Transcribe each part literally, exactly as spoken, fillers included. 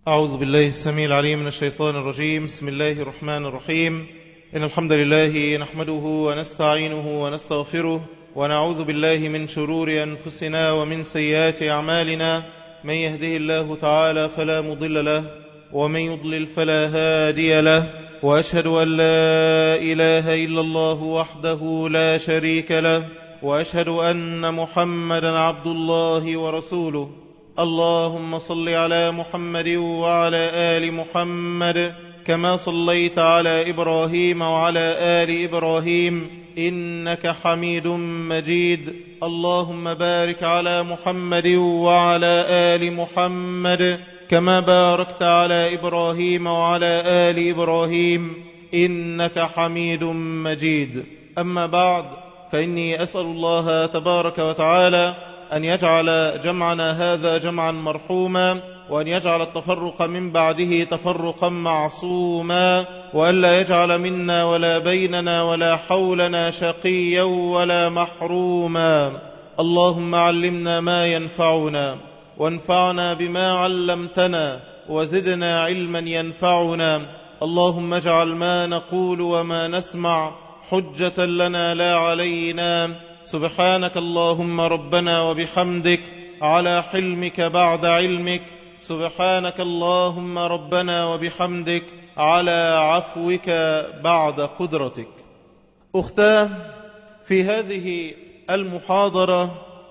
أعوذ بالله السميع العليم من الشيطان الرجيم. بسم الله الرحمن الرحيم. إن الحمد لله نحمده ونستعينه ونستغفره ونعوذ بالله من شرور أنفسنا ومن سيئات أعمالنا. من يهده الله تعالى فلا مضل له ومن يضلل فلا هادي له، وأشهد أن لا إله إلا الله وحده لا شريك له، وأشهد أن محمدا عبد الله ورسوله. اللهم صل على محمد وعلى آل محمد كما صليت على إبراهيم وعلى آل إبراهيم إنك حميد مجيد. اللهم بارك على محمد وعلى آل محمد كما باركت على إبراهيم وعلى آل إبراهيم إنك حميد مجيد. أما بعد، فإني أسأل الله تبارك وتعالى أن يجعل جمعنا هذا جمعا مرحوما، وأن يجعل التفرق من بعده تفرقا معصوما، وأن لا يجعل منا ولا بيننا ولا حولنا شقيا ولا محروما. اللهم علمنا ما ينفعنا وانفعنا بما علمتنا وزدنا علما ينفعنا. اللهم اجعل ما نقول وما نسمع حجة لنا لا علينا. سبحانك اللهم ربنا وبحمدك على حلمك بعد علمك. سبحانك اللهم ربنا وبحمدك على عفوك بعد قدرتك. أختاه، في هذه المحاضرة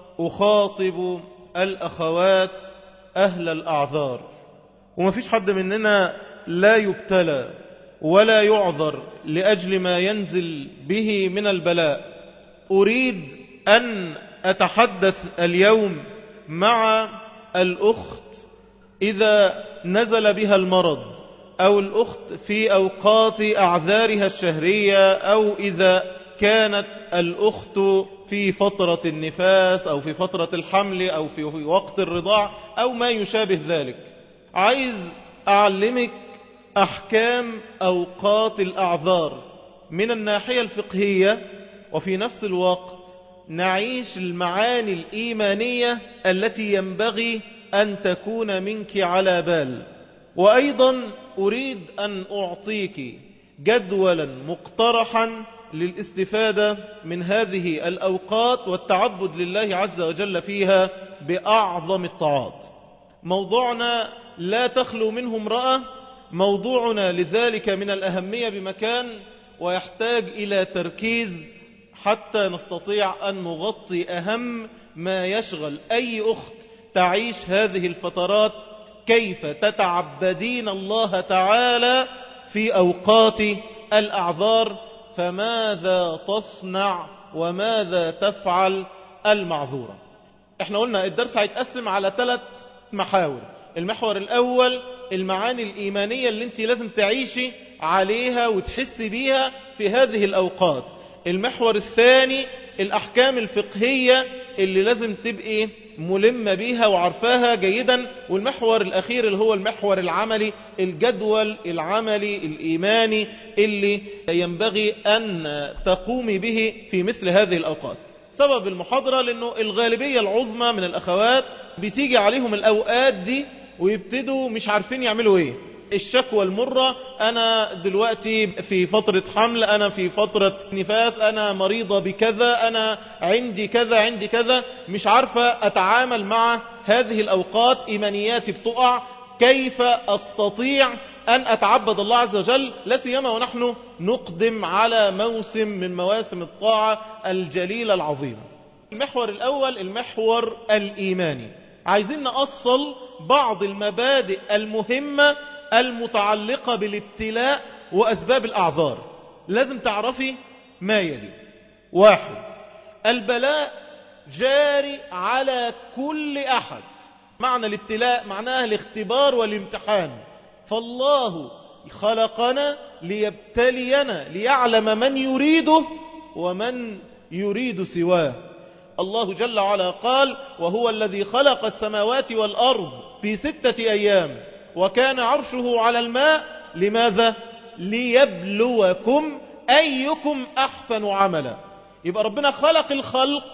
أخاطب الأخوات أهل الأعذار، وما فيش حد مننا لا يبتلى ولا يعذر لأجل ما ينزل به من البلاء. أريد أن أتحدث اليوم مع الأخت إذا نزل بها المرض، أو الأخت في أوقات أعذارها الشهرية، أو إذا كانت الأخت في فترة النفاس أو في فترة الحمل أو في وقت الرضاع أو ما يشابه ذلك. عايز أعلمك أحكام أوقات الأعذار من الناحية الفقهية، وفي نفس الوقت نعيش المعاني الإيمانية التي ينبغي أن تكون منك على بال. وأيضا أريد أن أعطيك جدولا مقترحا للاستفادة من هذه الأوقات والتعبد لله عز وجل فيها بأعظم الطاعات. موضوعنا لا تخلو منه امرأة، موضوعنا لذلك من الأهمية بمكان، ويحتاج إلى تركيز حتى نستطيع أن نغطي أهم ما يشغل أي أخت تعيش هذه الفترات. كيف تتعبدين الله تعالى في أوقات الأعذار؟ فماذا تصنع وماذا تفعل المعذورة؟ احنا قلنا الدرس هيتقسم على ثلاث محاور. المحور الأول المعاني الإيمانية اللي انت لازم تعيشي عليها وتحسي بيها في هذه الأوقات. المحور الثاني الأحكام الفقهية اللي لازم تبقي ملمة بيها وعرفاها جيدا. والمحور الأخير اللي هو المحور العملي، الجدول العملي الإيماني اللي ينبغي أن تقومي به في مثل هذه الأوقات. سبب المحاضرة لأنه الغالبية العظمى من الأخوات بتيجي عليهم الأوقات دي ويبتدوا مش عارفين يعملوا ايه. الشكوى المرة، أنا دلوقتي في فترة حمل، أنا في فترة نفاس، أنا مريضة بكذا، أنا عندي كذا عندي كذا، مش عارفة أتعامل مع هذه الأوقات، إيمانياتي بتقع. كيف أستطيع أن أتعبد الله عز وجل، لا سيما ونحن نقدم على موسم من مواسم الطاعة الجليلة العظيمة. المحور الأول المحور الإيماني، عايزين نأصل بعض المبادئ المهمة المتعلقة بالابتلاء وأسباب الأعذار. لازم تعرفي ما يلي. واحد، البلاء جاري على كل أحد. معنى الابتلاء معناه الاختبار والامتحان. فالله خلقنا ليبتلينا ليعلم من يريده ومن يريد سواه. الله جل وعلا قال: وهو الذي خلق السماوات والأرض في ستة أيام وكان عرشه على الماء. لماذا؟ ليبلوكم أيكم أحسن عملا. يبقى ربنا خلق الخلق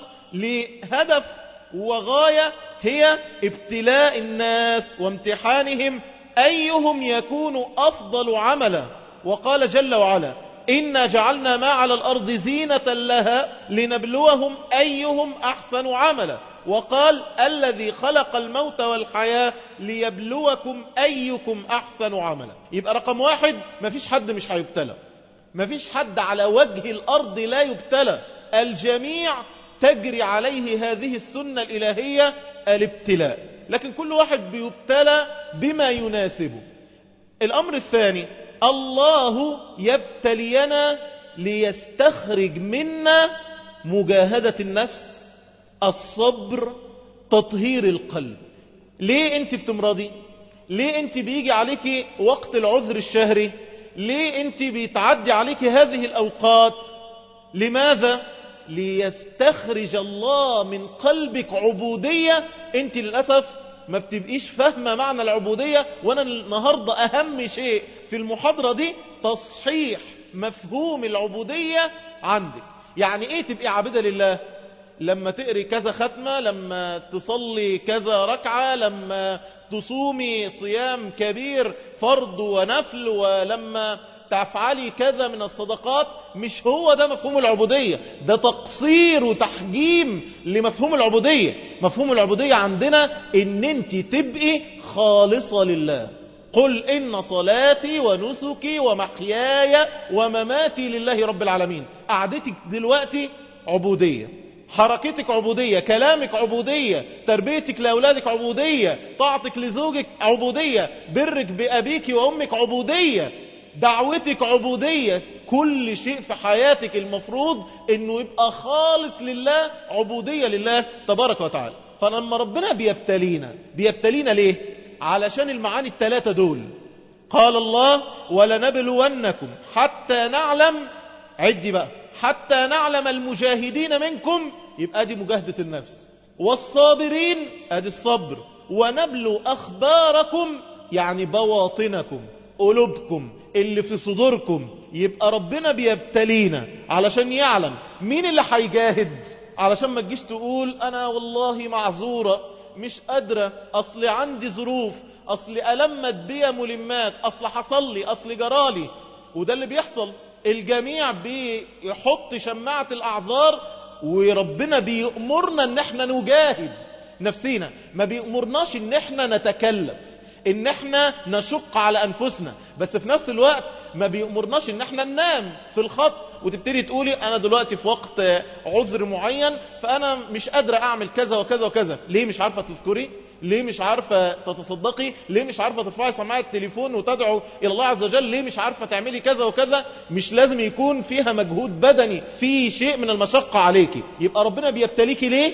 لهدف وغاية هي ابتلاء الناس وامتحانهم أيهم يكون أفضل عملا. وقال جل وعلا إنا جعلنا ما على الأرض زينة لها لنبلوهم أيهم أحسن عملا. وقال الذي خلق الموت والحياة ليبلوكم أيكم أحسن عملا. يبقى رقم واحد، مفيش حد مش هيبتلى، مفيش حد على وجه الأرض لا يبتلى، الجميع تجري عليه هذه السنة الإلهية الابتلاء، لكن كل واحد بيبتلى بما يناسبه. الأمر الثاني، الله يبتلينا ليستخرج منا مجاهدة النفس، الصبر، تطهير القلب. ليه انت بتمرضي؟ ليه انت بيجي عليك وقت العذر الشهري؟ ليه انت بيتعدي عليك هذه الأوقات؟ لماذا؟ ليستخرج الله من قلبك عبودية. انت للأسف ما بتبقيش فاهمة معنى العبودية، وانا النهاردة اهم شيء في المحاضرة دي تصحيح مفهوم العبودية عندك. يعني ايه تبقي عابدة لله؟ لما تقري كذا ختمة، لما تصلي كذا ركعة، لما تصومي صيام كبير فرض ونفل، ولما تفعلي كذا من الصدقات. مش هو ده مفهوم العبودية، ده تقصير وتحجيم لمفهوم العبودية. مفهوم العبودية عندنا ان انت تبقي خالصة لله. قل إن صلاتي ونسكي ومحياي ومماتي لله رب العالمين. قعدتك دلوقتي عبودية، حركتك عبودية، كلامك عبودية، تربيتك لأولادك عبودية، طاعتك لزوجك عبودية، برك بأبيك وأمك عبودية، دعوتك عبودية. كل شيء في حياتك المفروض انه يبقى خالص لله، عبودية لله تبارك وتعالى. فلما ربنا بيبتلينا، بيبتلينا ليه؟ علشان المعاني الثلاثة دول. قال الله ولنبلونكم حتى نعلم، عدي بقى، حتى نعلم المجاهدين منكم، يبقى دي مجاهدة النفس، والصابرين ادي الصبر، ونبلو اخباركم يعني بواطنكم، قلوبكم اللي في صدوركم. يبقى ربنا بيبتلينا علشان يعلم مين اللي هيجاهد، علشان ما تجيش تقول انا والله معذورة مش قادرة، اصل عندي ظروف، اصل ألمت بيا ملمات، اصل حصل لي، اصل جرالي. وده اللي بيحصل، الجميع بيحط شماعة الاعذار، وربنا بيأمرنا ان احنا نجاهد نفسينا. ما بيأمرناش ان احنا نتكلف، ان احنا نشق على انفسنا، بس في نفس الوقت ما بيأمرناش ان احنا ننام في الخط وتبتدي تقولي انا دلوقتي في وقت عذر معين فانا مش قادرة اعمل كذا وكذا وكذا. ليه مش عارفة تذكري؟ ليه مش عارفة تتصدقي؟ ليه مش عارفة ترفعي سماعة التليفون وتدعو الى الله عز وجل؟ ليه مش عارفة تعملي كذا وكذا؟ مش لازم يكون فيها مجهود بدني، في شيء من المشقة عليكي. يبقى ربنا بيبتليكي ليه؟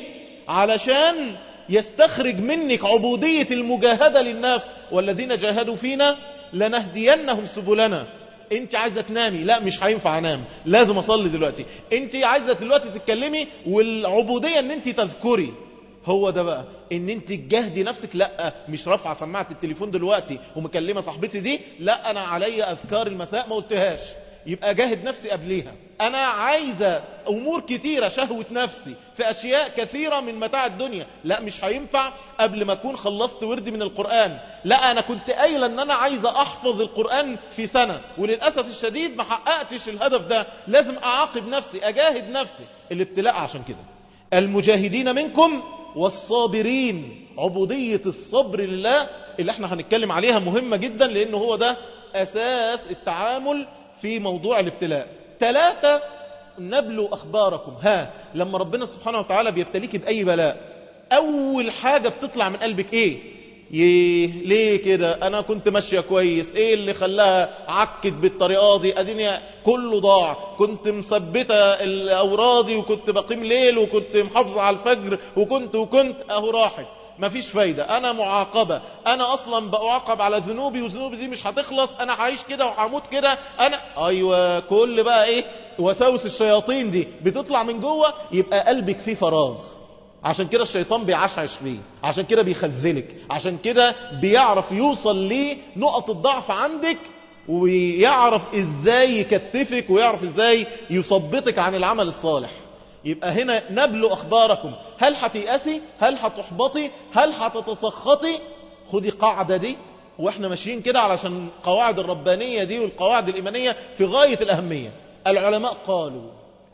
علشان يستخرج منك عبودية المجاهدة للنفس. والذين جاهدوا فينا لنهدينهم سبلنا. انت عايزة تنامي، لا مش هينفع انام، لازم اصلي دلوقتي. انت عايزة دلوقتي تتكلمي، والعبودية ان انت تذكري. هو ده بقى ان انت تجاهدي نفسك. لا مش رافعه سماعه التليفون دلوقتي ومكلمه صاحبتي دي، لا انا عليا اذكار المساء ما قلتهاش، يبقى جاهد نفسي قبليها. انا عايزة امور كتيرة، شهوة نفسي في اشياء كثيرة من متاع الدنيا، لا مش هينفع قبل ما اكون خلصت وردي من القرآن. لا انا كنت قايلة ان انا عايزة احفظ القرآن في سنة، وللأسف الشديد ما حققتش الهدف ده، لازم اعاقب نفسي، اجاهد نفسي. الابتلاء عشان كده. المجاهدين منكم والصابرين، عبودية الصبر لله اللي احنا هنتكلم عليها مهمة جدا، لانه هو ده اساس التعامل في موضوع الابتلاء. ثلاثة، نبلو أخباركم. ها، لما ربنا سبحانه وتعالى بيبتليك بأي بلاء، أول حاجة بتطلع من قلبك إيه؟ يه ليه كده؟ أنا كنت ماشية كويس، إيه اللي خلاها عكت بالطريقة دي؟ أديني كله ضاع، كنت مثبتة الأورادي وكنت بقيم ليل وكنت محافظة على الفجر وكنت وكنت أهو راحت، مفيش فايدة، انا معاقبة، انا اصلا بعاقب على ذنوبي وذنوبي دي مش هتخلص، انا هعيش كده وهموت كده، انا ايوه كل بقى ايه وساوس الشياطين دي بتطلع من جوه، يبقى قلبك فيه فراغ. عشان كده الشيطان بيعشعش فيه، عشان كده بيخذلك، عشان كده بيعرف يوصل لنقط الضعف عندك، ويعرف ازاي يكتفك، ويعرف ازاي يثبطك عن العمل الصالح. يبقى هنا نبلو أخباركم. هل هتيأسي؟ هل هتحبطي؟ هل هتتسخطي؟ خدي قاعدة دي، واحنا ماشيين كده علشان القواعد الربانية دي والقواعد الإيمانية في غاية الأهمية. العلماء قالوا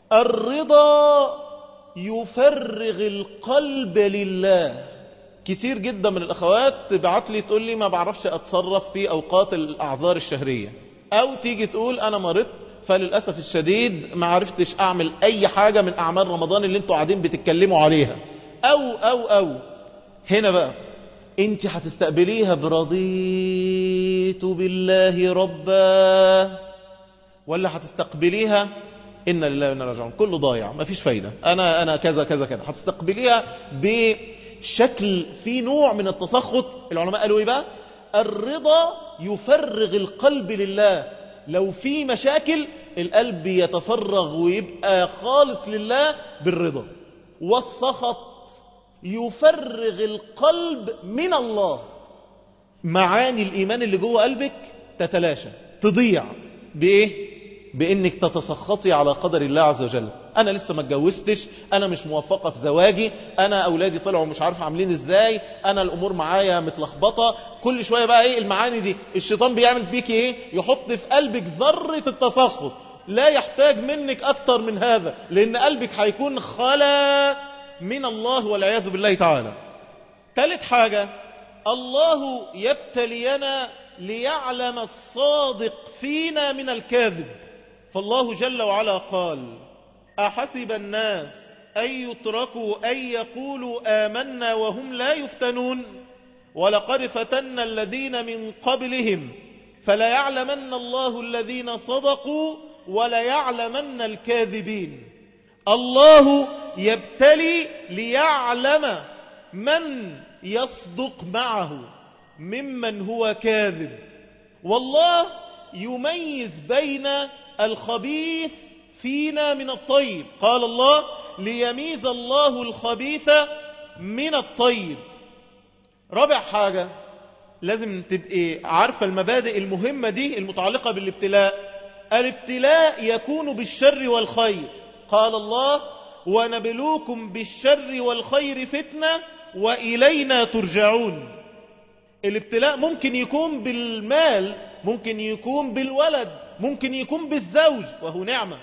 الرضا يفرغ القلب لله. كثير جدا من الأخوات تبعت لي تقول لي ما بعرفش أتصرف في أوقات الأعذار الشهرية، أو تيجي تقول أنا مرضت فللأسف الشديد ما عرفتش أعمل أي حاجة من أعمال رمضان اللي انتوا قاعدين بتتكلموا عليها، أو أو أو هنا بقى انت هتستقبليها برضيت بالله ربا، ولا هتستقبليها إن لله وإنا راجعون كله ضايع مفيش فايدة، أنا أنا كذا كذا كذا؟ هتستقبليها بشكل في نوع من التسخط. العلماء قالوا إيه بقى؟ الرضا يفرغ القلب لله. لو في مشاكل القلب يتفرغ ويبقى خالص لله بالرضا. والسخط يفرغ القلب من الله. معاني الإيمان اللي جوه قلبك تتلاشى تضيع بإيه؟ بإنك تتسخطي على قدر الله عز وجل. أنا لسه ما اتجوزتش، أنا مش موفقة في زواجي، أنا أولادي طلعوا مش عارف عاملين إزاي، أنا الأمور معايا متلخبطة. كل شوية بقى إيه المعاني دي؟ الشيطان بيعمل فيك إيه؟ يحط في قلبك ذرة التسخط. لا يحتاج منك أكتر من هذا، لأن قلبك هيكون خلا من الله والعياذ بالله تعالى. ثالث حاجة، الله يبتلينا ليعلم الصادق فينا من الكاذب. فالله جل وعلا قال أحسب الناس أن يتركوا أن يقولوا آمنا وهم لا يفتنون ولقد فتنا الذين من قبلهم فليعلمن الله الذين صدقوا وليعلمن الكاذبين. الله يبتلي ليعلم من يصدق معه ممن هو كاذب، والله يميز بين الخبيث فينا من الطيب. قال الله ليميز الله الخبيث من الطيب. رابع حاجة لازم تبقى عارفة المبادئ المهمة دي المتعلقة بالابتلاء. الابتلاء يكون بالشر والخير. قال الله ونبلوكم بالشر والخير فتنة وإلينا ترجعون. الابتلاء ممكن يكون بالمال، ممكن يكون بالولد، ممكن يكون بالزوج وهو نعمة،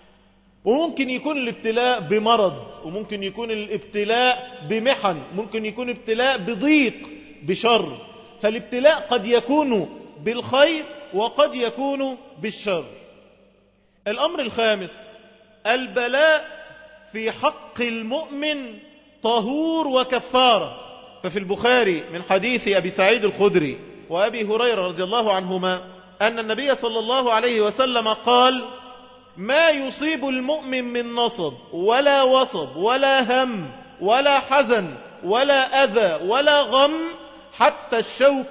وممكن يكون الابتلاء بمرض، وممكن يكون الابتلاء بمحن، ممكن يكون ابتلاء بضيق بشر. فالابتلاء قد يكون بالخير وقد يكون بالشر. الأمر الخامس، البلاء في حق المؤمن طهور وكفارة. ففي البخاري من حديث أبي سعيد الخدري وأبي هريرة رضي الله عنهما أن النبي صلى الله عليه وسلم قال ما يصيب المؤمن من نصب ولا وصب ولا هم ولا حزن ولا أذى ولا غم حتى الشوك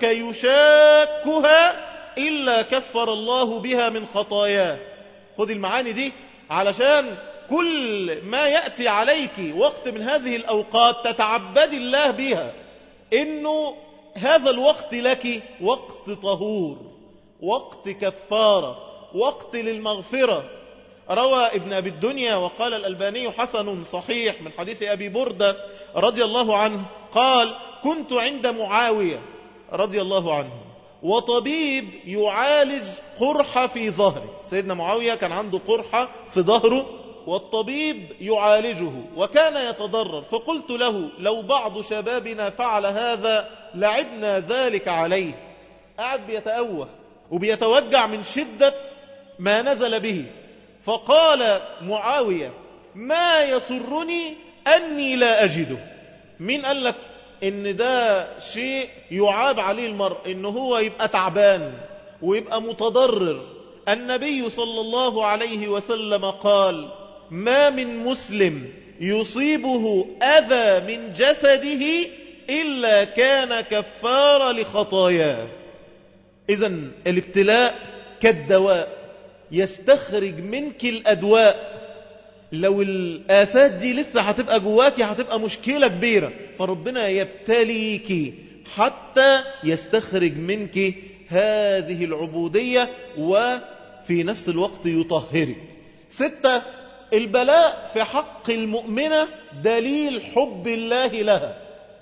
يشاكها إلا كفر الله بها من خطاياه. خذ المعاني دي علشان كل ما يأتي عليك وقت من هذه الأوقات تتعبد الله بها، إنه هذا الوقت لك وقت طهور، وقت كفارة، وقت للمغفرة. روى ابن أبي الدنيا وقال الألباني حسن صحيح من حديث أبي بردة رضي الله عنه قال كنت عند معاوية رضي الله عنه وطبيب يعالج قرحة في ظهره. سيدنا معاوية كان عنده قرحة في ظهره والطبيب يعالجه وكان يتضرر، فقلت له لو بعض شبابنا فعل هذا لعبنا ذلك عليه. قاعد بيتأوه وبيتوجع من شدة ما نزل به. فقال معاوية ما يسرني أني لا أجده. مين قال لك إن ده شيء يعاب عليه المرء إنه هو يبقى تعبان ويبقى متضرر؟ النبي صلى الله عليه وسلم قال ما من مسلم يصيبه أذى من جسده إلا كان كفارة لخطاياه. إذن الابتلاء كالدواء يستخرج منك الأدواء. لو الآفات دي لسه هتبقى جواكي هتبقى مشكلة كبيرة، فربنا يبتليك حتى يستخرج منك هذه العبودية وفي نفس الوقت يطهرك. ستة، البلاء في حق المؤمنة دليل حب الله لها.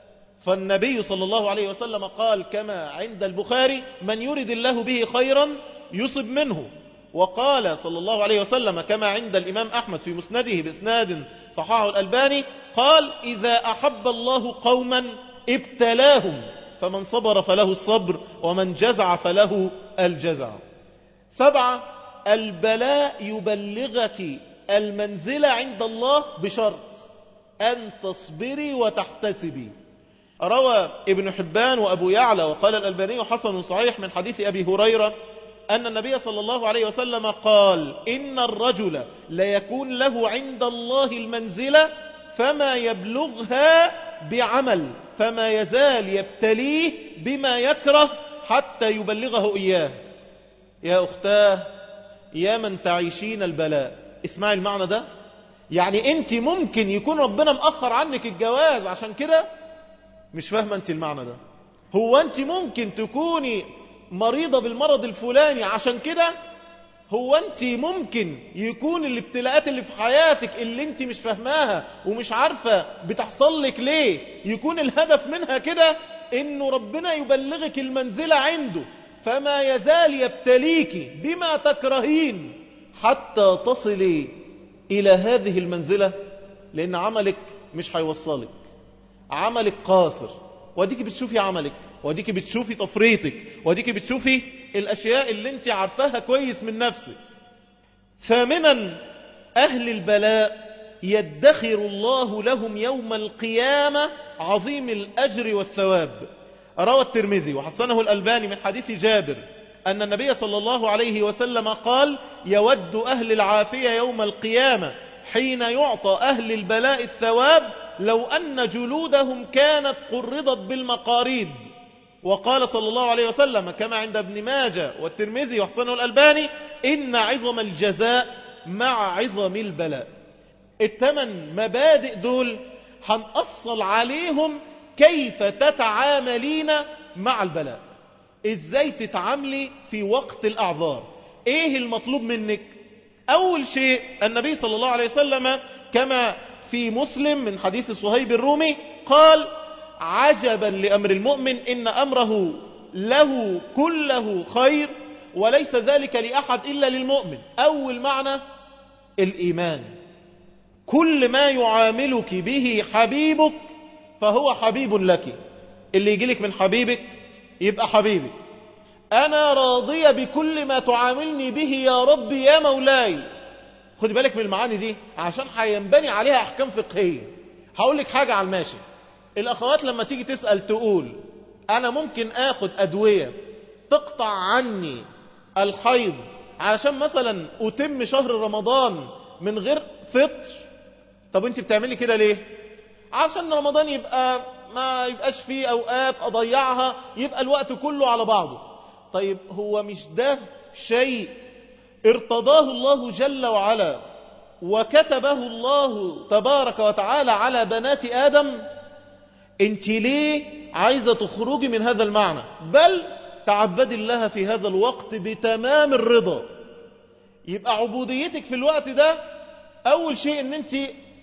فالنبي صلى الله عليه وسلم قال كما عند البخاري: من يرد الله به خيرا يصب منه. وقال صلى الله عليه وسلم كما عند الإمام أحمد في مسنده بإسناد صححه الألباني، قال: إذا أحب الله قوما ابتلاهم، فمن صبر فله الصبر، ومن جزع فله الجزع. سبعة: البلاء يبلغك المنزلة عند الله بشرط أن تصبري وتحتسبي. روى ابن حبان وأبو يعلى وقال الألباني حسن صحيح من حديث أبي هريرة أن النبي صلى الله عليه وسلم قال: إن الرجل ليكون له عند الله المنزلة فما يبلغها بعمل، فما يزال يبتليه بما يكره حتى يبلغه إياه. يا أختاه، يا من تعيشين البلاء، اسمعي المعنى ده. يعني أنت ممكن يكون ربنا مأخر عنك الجواز عشان كده، مش فاهمة أنت المعنى ده. هو أنت ممكن تكوني مريضة بالمرض الفلاني عشان كده. هو أنت ممكن يكون الابتلاءات اللي في حياتك اللي أنت مش فاهماها ومش عارفة بتحصل لك ليه، يكون الهدف منها كده إنه ربنا يبلغك المنزلة عنده، فما يزال يبتليك بما تكرهين حتى تصلي إلى هذه المنزلة، لأن عملك مش هيوصلك، عملك قاصر، وديك بتشوفي عملك، وديك بتشوفي تفريطك، وديك بتشوفي الأشياء اللي انت عارفاها كويس من نفسك. ثامنا: أهل البلاء يدخر الله لهم يوم القيامة عظيم الأجر والثواب. روى الترمذي وحسنه الألباني من حديث جابر أن النبي صلى الله عليه وسلم قال: يود أهل العافية يوم القيامة حين يعطى أهل البلاء الثواب لو أن جلودهم كانت قرضت بالمقاريض. وقال صلى الله عليه وسلم كما عند ابن ماجه والترمذي وحسنه الألباني: إن عظم الجزاء مع عظم البلاء. الثمان مبادئ دول هنأصل عليهم كيف تتعاملين مع البلاء، ازاي تتعاملي في وقت الأعذار، ايه المطلوب منك. أول شيء النبي صلى الله عليه وسلم كما في مسلم من حديث صهيب الرومي قال: عجبا لأمر المؤمن إن أمره له كله خير وليس ذلك لأحد إلا للمؤمن. أول معنى الإيمان، كل ما يعاملك به حبيبك فهو حبيب لك. اللي يجيلك من حبيبك يبقى حبيبك. أنا راضية بكل ما تعاملني به يا رب يا مولاي. خد بالك من المعاني دي عشان هينبني عليها أحكام فقهية. هقول لك حاجة على الماشي. الأخوات لما تيجي تسأل تقول: أنا ممكن آخد أدوية تقطع عني الحيض علشان مثلا أتم شهر رمضان من غير فطر. طب أنت بتعملي كده ليه؟ عشان رمضان يبقى ما يبقاش فيه أوقات أضيعها، يبقى الوقت كله على بعضه. طيب هو مش ده شيء ارتضاه الله جل وعلا وكتبه الله تبارك وتعالى على بنات آدم؟ انت ليه عايزة تخرجي من هذا المعنى؟ بل تعبد الله في هذا الوقت بتمام الرضا. يبقى عبوديتك في الوقت ده أول شيء ان انت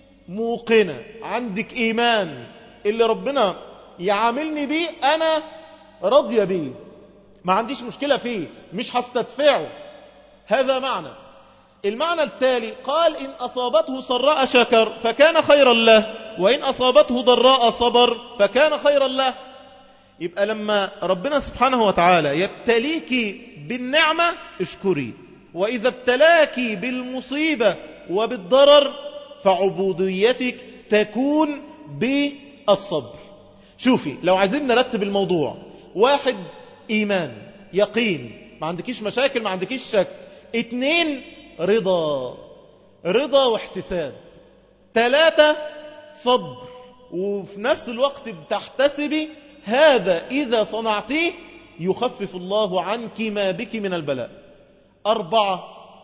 موقنة، عندك إيمان، اللي ربنا يعاملني بيه أنا راضية بيه، ما عنديش مشكلة فيه، مش هستدفعه. هذا معنى. المعنى التالي قال: إن أصابته سراء شكر فكان خيرا له، وإن أصابته ضراء صبر فكان خيرا له. يبقى لما ربنا سبحانه وتعالى يبتليك بالنعمة اشكري، وإذا ابتلاك بالمصيبة وبالضرر فعبوديتك تكون بالصبر. شوفي، لو عايزين نرتب الموضوع: واحد، إيمان يقين، ما عندكيش مشاكل، ما عندكيش شك. اتنين، رضا، رضا واحتساب. ثلاثة، صبر، وفي نفس الوقت بتحتسبي هذا إذا صنعتيه يخفف الله عنك ما بك من البلاء. أربعة،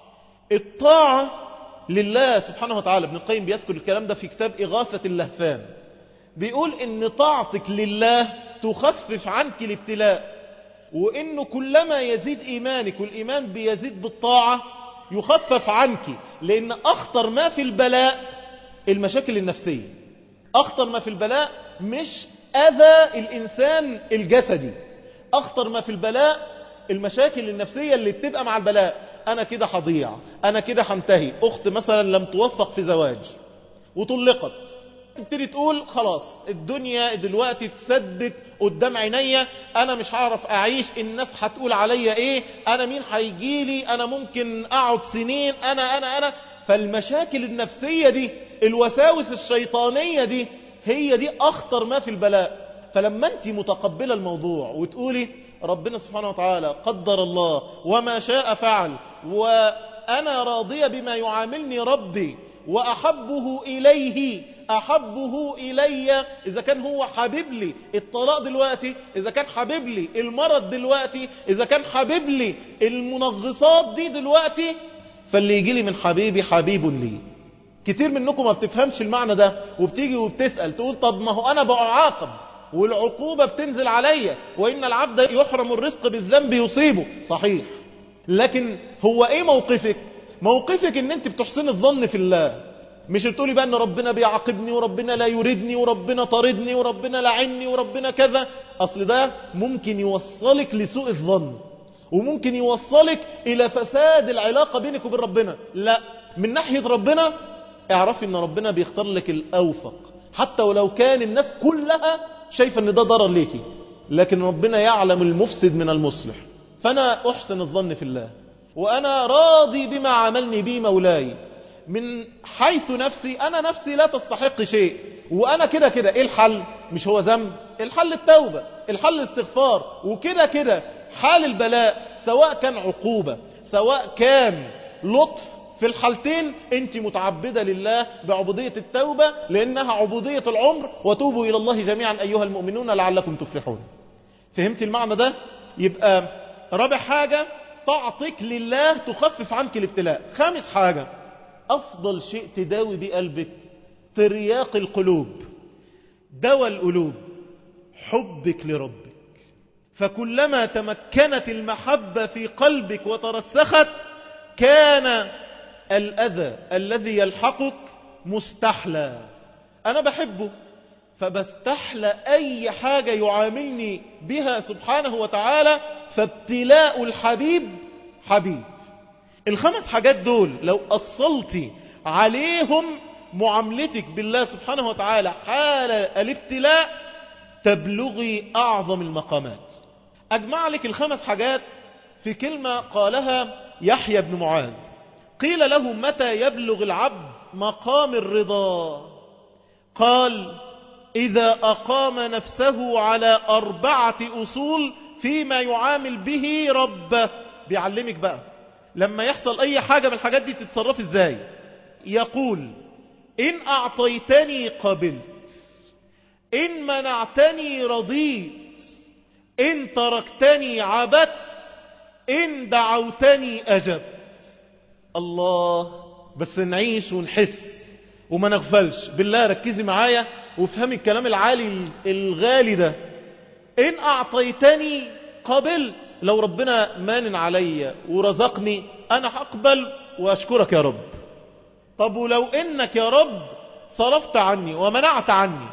الطاعة لله سبحانه وتعالى. ابن القيم بيذكر الكلام ده في كتاب إغاثة اللهفان، بيقول إن طاعتك لله تخفف عنك الابتلاء، وإنه كلما يزيد إيمانك، والإيمان بيزيد بالطاعة، يخفف عنك. لأن أخطر ما في البلاء المشاكل النفسية. أخطر ما في البلاء مش أذى الإنسان الجسدي. أخطر ما في البلاء المشاكل النفسية اللي بتبقى مع البلاء. أنا كده هضيع، أنا كده هنتهي. أخت مثلا لم توفق في زواج وطلقت، تبتدي تقول خلاص الدنيا دلوقتي تسدت قدام عينيا، أنا مش هعرف أعيش، الناس هتقول عليا إيه، أنا مين هيجيلي، أنا ممكن أقعد سنين، أنا أنا أنا فالمشاكل النفسية دي، الوساوس الشيطانية دي، هي دي أخطر ما في البلاء. فلما أنت متقبلة الموضوع وتقولي ربنا سبحانه وتعالى قدر الله وما شاء فعل، وأنا راضية بما يعاملني ربي، وأحبه إليه أحبه إلي، إذا كان هو حبيب لي الطلاق دلوقتي، إذا كان حبيب لي المرض دلوقتي، إذا كان حبيب لي المنغصات دي دلوقتي، فاللي يجي لي من حبيبي حبيب لي. كتير منكم ما بتفهمش المعنى ده، وبتيجي وبتسأل تقول طب ما هو أنا بعاقب والعقوبة بتنزل عليا، وإن العبد يحرم الرزق بالذنب يصيبه. صحيح، لكن هو إيه موقفك؟ موقفك إن أنت بتحسن الظن في الله، مش بتقولي بقى إن ربنا بيعاقبني وربنا لا يريدني وربنا طاردني وربنا لعني وربنا كذا. أصل ده ممكن يوصلك لسوء الظن، وممكن يوصلك إلى فساد العلاقة بينك وبين ربنا. لا، من ناحية ربنا اعرفي إن ربنا بيختار لك الأوفق، حتى ولو كان الناس كلها شايفة إن ده ضرر ليكي، لكن ربنا يعلم المفسد من المصلح. فأنا أحسن الظن في الله، وأنا راضي بما عملني بي مولاي. من حيث نفسي، أنا نفسي لا تستحق شيء، وأنا كده كده. إيه الحل؟ مش هو ذنب؟ الحل التوبة، الحل الاستغفار. وكده كده حال البلاء سواء كان عقوبة سواء كان لطف، في الحالتين انت متعبدة لله بعبودية التوبة، لأنها عبودية العمر. وتوبوا إلى الله جميعا أيها المؤمنون لعلكم تفلحون. فهمت المعنى ده؟ يبقى رابع حاجة، طاعتك لله تخفف عنك الابتلاء. خامس حاجة، أفضل شيء تداوي بقلبك ترياق القلوب، دواء القلوب، حبك لربك. فكلما تمكنت المحبة في قلبك وترسخت، كان الأذى الذي يلحقك مستحلى. أنا بحبه فبستحلى أي حاجة يعاملني بها سبحانه وتعالى، فابتلاء الحبيب حبيب. الخمس حاجات دول لو أصلتي عليهم معاملتك بالله سبحانه وتعالى حال الابتلاء، تبلغي أعظم المقامات. أجمع لك الخمس حاجات في كلمة قالها يحيى بن معاذ. قيل له متى يبلغ العبد مقام الرضا؟ قال إذا أقام نفسه على أربعة أصول فيما يعامل به ربه. بيعلمك بقى لما يحصل أي حاجة من الحاجات دي تتصرف إزاي. يقول إن أعطيتني قبلت، إن منعتني رضيت، إن تركتني عبدت، إن دعوتني أجبت. الله، بس نعيش ونحس وما نغفلش. بالله ركزي معايا وافهمي الكلام العالي الغالي ده. إن أعطيتني قبلت، لو ربنا مانن علي ورزقني أنا هقبل وأشكرك يا رب. طب ولو إنك يا رب صرفت عني ومنعت عني،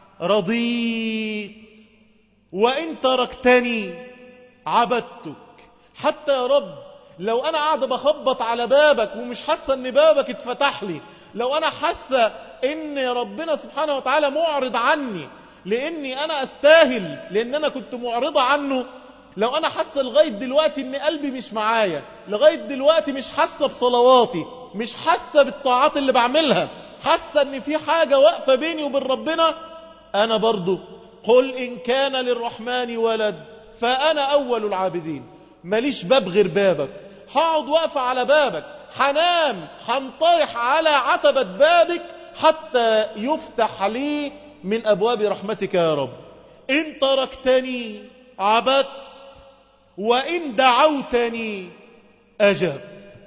رضيت. وإن تركتني عبدتك. حتى يا رب لو أنا قاعد بخبط على بابك ومش حاسة إن بابك اتفتح لي، لو أنا حاسة إن ربنا سبحانه وتعالى معرض عني لأني أنا أستاهل لأن أنا كنت معرضة عنه، لو أنا حاسة لغاية دلوقتي إن قلبي مش معايا، لغاية دلوقتي مش حاسة بصلواتي، مش حاسة بالطاعات اللي بعملها، حاسة إن في حاجة واقفة بيني وبين ربنا، أنا برضو قل إن كان للرحمن ولد فأنا أول العابدين. ماليش باب غير بابك، هقعد واقفة على بابك، حنام حنطرح على عتبة بابك حتى يفتح لي من أبواب رحمتك يا رب. إن تركتني عبدت، وإن دعوتني أجبت.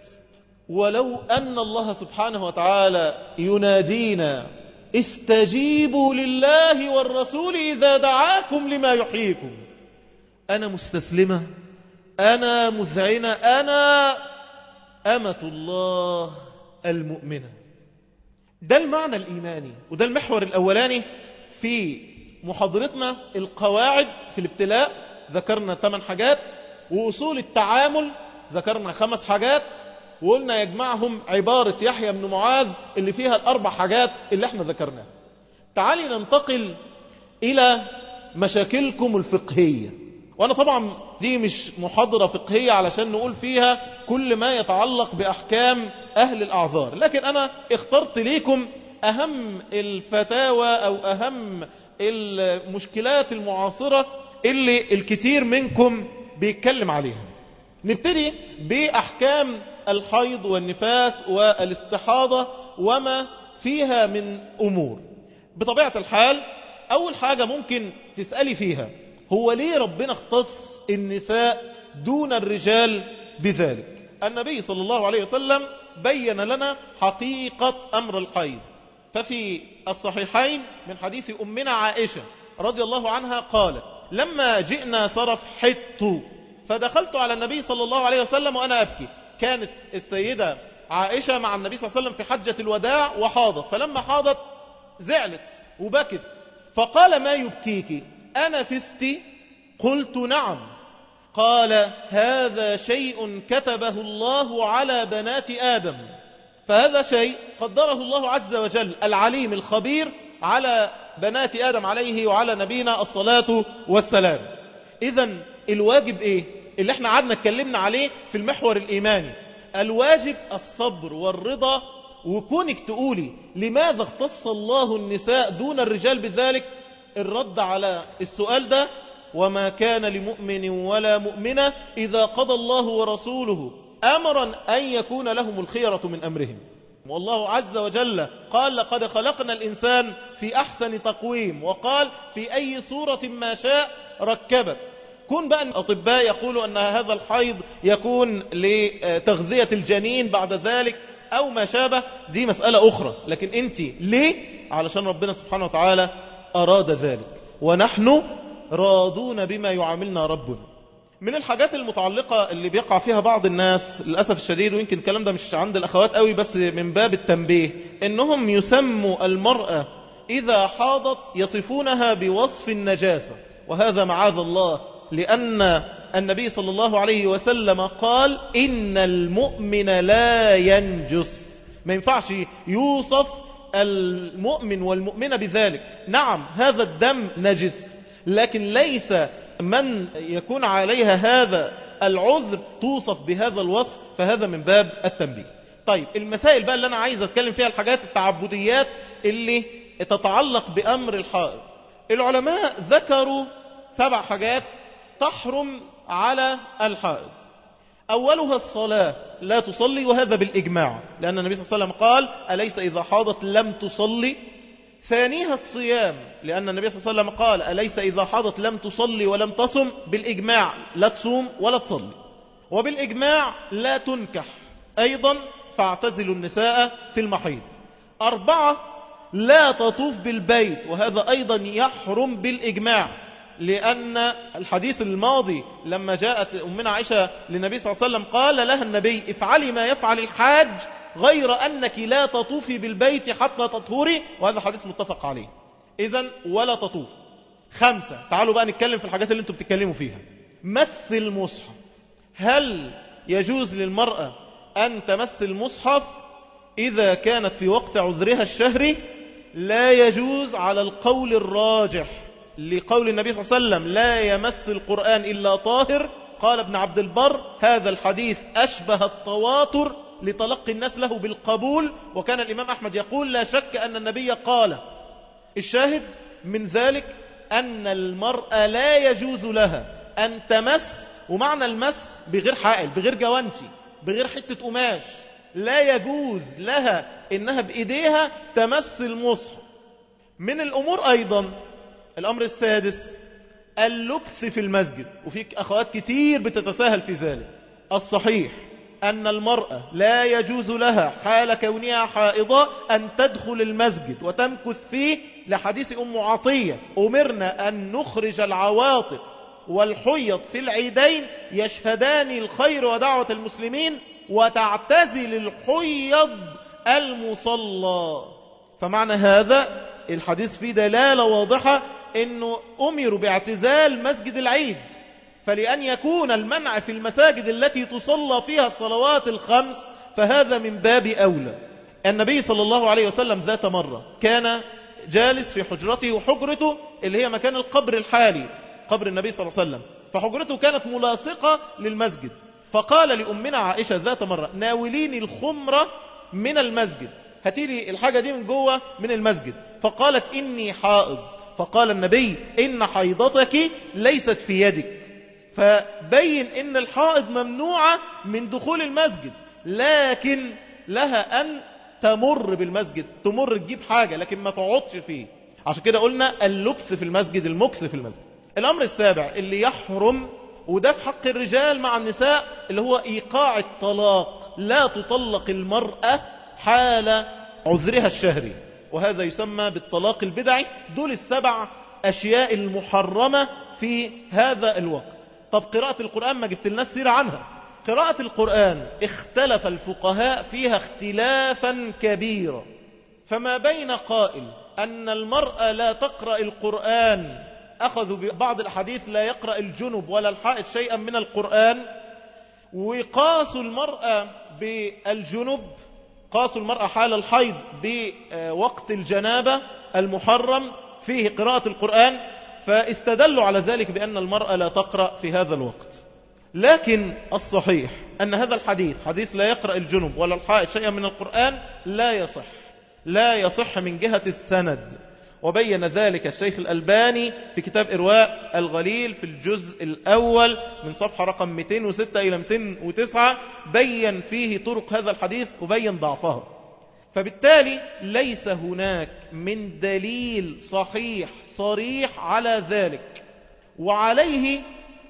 ولو أن الله سبحانه وتعالى ينادينا استجيبوا لله والرسول إذا دعاكم لما يحييكم، أنا مستسلمة، أنا مذعنة، أنا أمة الله المؤمنة. ده المعنى الإيماني، وده المحور الأولاني في محاضرتنا القواعد في الابتلاء ذكرنا ثمان حاجات، وأصول التعامل ذكرنا خمس حاجات، وقلنا يجمعهم عبارة يحيى بن معاذ اللي فيها الأربع حاجات اللي احنا ذكرناها. تعالي ننتقل إلى مشاكلكم الفقهية. وأنا طبعا دي مش محاضرة فقهية علشان نقول فيها كل ما يتعلق بأحكام أهل الأعذار، لكن أنا اخترت ليكم أهم الفتاوى أو أهم المشكلات المعاصرة اللي الكثير منكم بيتكلم عليها. نبتدي بأحكام الحيض والنفاس والاستحاضة وما فيها من أمور. بطبيعة الحال أول حاجة ممكن تسألي فيها هو ليه ربنا اختص النساء دون الرجال بذلك؟ النبي صلى الله عليه وسلم بين لنا حقيقة أمر الحيض، ففي الصحيحين من حديث أمنا عائشة رضي الله عنها قالت لما جئنا صرف حط فدخلت على النبي صلى الله عليه وسلم وأنا أبكي. كانت السيدة عائشة مع النبي صلى الله عليه وسلم في حجة الوداع وحاضت، فلما حاضت زعلت وبكت، فقال ما يبكيك أنا فستي؟ قلت نعم. قال هذا شيء كتبه الله على بنات آدم، فهذا شيء قدره الله عز وجل العليم الخبير على بنات آدم عليه وعلى نبينا الصلاة والسلام. إذن الواجب إيه اللي احنا عادنا اتكلمنا عليه في المحور الإيماني؟ الواجب الصبر والرضا. وكونك تقولي لماذا اختص الله النساء دون الرجال بذلك، الرد على السؤال ده وما كان لمؤمن ولا مؤمنة إذا قضى الله ورسوله أمرا أن يكون لهم الخيرة من أمرهم. والله عز وجل قال لقد خلقنا الإنسان في أحسن تقويم، وقال في أي صورة ما شاء ركبت. كون بقى الأطباء يقولوا أن هذا الحيض يكون لتغذية الجنين بعد ذلك أو ما شابه، دي مسألة أخرى، لكن أنت ليه؟ علشان ربنا سبحانه وتعالى أراد ذلك، ونحن راضون بما يعاملنا ربنا. من الحاجات المتعلقة اللي بيقع فيها بعض الناس للأسف الشديد، ويمكن الكلام ده مش عند الأخوات قوي بس من باب التنبيه، إنهم يسموا المرأة إذا حاضت يصفونها بوصف النجاسة، وهذا معاذ الله، لأن النبي صلى الله عليه وسلم قال إن المؤمن لا ينجس. ما ينفعش يوصف المؤمن والمؤمنة بذلك. نعم هذا الدم نجس، لكن ليس من يكون عليها هذا العذر توصف بهذا الوصف، فهذا من باب التنبيه. طيب المسائل بقى اللي أنا عايز أتكلم فيها الحاجات التعبديات اللي تتعلق بأمر الحائض. العلماء ذكروا سبع حاجات تحرم على الحائض. أولها الصلاة، لا تصلي، وهذا بالإجماع، لأن النبي صلى الله عليه وسلم قال أليس إذا حاضت لم تصلي. ثانيها الصيام، لأن النبي صلى الله عليه وسلم قال أليس إذا حاضت لم تصلي ولم تصم، بالإجماع لا تصوم ولا تصلي. وبالإجماع لا تنكح أيضا، فاعتزلوا النساء في المحيض. أربعة لا تطوف بالبيت، وهذا أيضا يحرم بالإجماع، لأن الحديث الماضي لما جاءت أمنا عائشة للنبي صلى الله عليه وسلم قال لها النبي افعلي ما يفعل الحاج غير أنك لا تطوفي بالبيت حتى تطهري، وهذا حديث متفق عليه. إذن ولا تطوف. خمسة، تعالوا بقى نتكلم في الحاجات اللي انتم بتتكلموا فيها. مس المصحف، هل يجوز للمرأة أن تمس المصحف إذا كانت في وقت عذرها الشهري؟ لا يجوز على القول الراجح، لقول النبي صلى الله عليه وسلم لا يمس القرآن إلا طاهر. قال ابن عبد البر هذا الحديث أشبه التواتر لتلقي الناس له بالقبول، وكان الإمام أحمد يقول لا شك أن النبي قال. الشاهد من ذلك أن المرأة لا يجوز لها أن تمس، ومعنى المس بغير حائل، بغير جوانتي، بغير حتة قماش، لا يجوز لها إنها بإيديها تمس المصحف. من الأمور أيضا الأمر السادس اللبس في المسجد، وفي أخوات كتير بتتساهل في ذلك. الصحيح أن المرأة لا يجوز لها حال كونها حائضة أن تدخل المسجد وتمكث فيه، لحديث أم عطية أمرنا أن نخرج العواتق والحيض في العيدين يشهدان الخير ودعوة المسلمين، وتعتزل الحيض المصلى. فمعنى هذا الحديث فيه دلالة واضحة انه امروا باعتزال مسجد العيد، فلأن يكون المنع في المساجد التي تصلى فيها الصلوات الخمس فهذا من باب أولى. النبي صلى الله عليه وسلم ذات مرة كان جالس في حجرته، وحجرته اللي هي مكان القبر الحالي قبر النبي صلى الله عليه وسلم، فحجرته كانت ملاصقة للمسجد، فقال لأمنا عائشة ذات مرة ناوليني الخمرة من المسجد، هاتيلي الحاجة دي من جوه من المسجد، فقالت إني حائض، فقال النبي إن حيضتك ليست في يدك، فبين إن الحائض ممنوعة من دخول المسجد، لكن لها أن تمر بالمسجد، تمر تجيب حاجة لكن ما تقعدش فيه. عشان كده قلنا اللبث في المسجد، المكث في المسجد. الأمر السابع اللي يحرم، وده في حق الرجال مع النساء، اللي هو إيقاع الطلاق. لا تطلق المرأة حال عذرها الشهري، وهذا يسمى بالطلاق البدعي. دول السبع أشياء المحرمة في هذا الوقت. طب قراءة القرآن ما جبت لنا السيرة عنها. قراءة القرآن اختلف الفقهاء فيها اختلافا كبيرا، فما بين قائل أن المرأة لا تقرأ القرآن، أخذوا ببعض الأحاديث لا يقرأ الجنب ولا الحائض شيئا من القرآن، وقاسوا المرأة بالجنب، قاسوا المرأة حال الحيض بوقت الجنابة المحرم فيه قراءة القرآن، فاستدلوا على ذلك بأن المرأة لا تقرأ في هذا الوقت. لكن الصحيح أن هذا الحديث، حديث لا يقرأ الجنب ولا الحائض شيئا من القرآن، لا يصح لا يصح من جهة السند، وبين ذلك الشيخ الألباني في كتاب إرواء الغليل في الجزء الأول من صفحة رقم مئتين وستة إلى مئتين وتسعة، بين فيه طرق هذا الحديث وبين ضعفها. فبالتالي ليس هناك من دليل صحيح صريح على ذلك، وعليه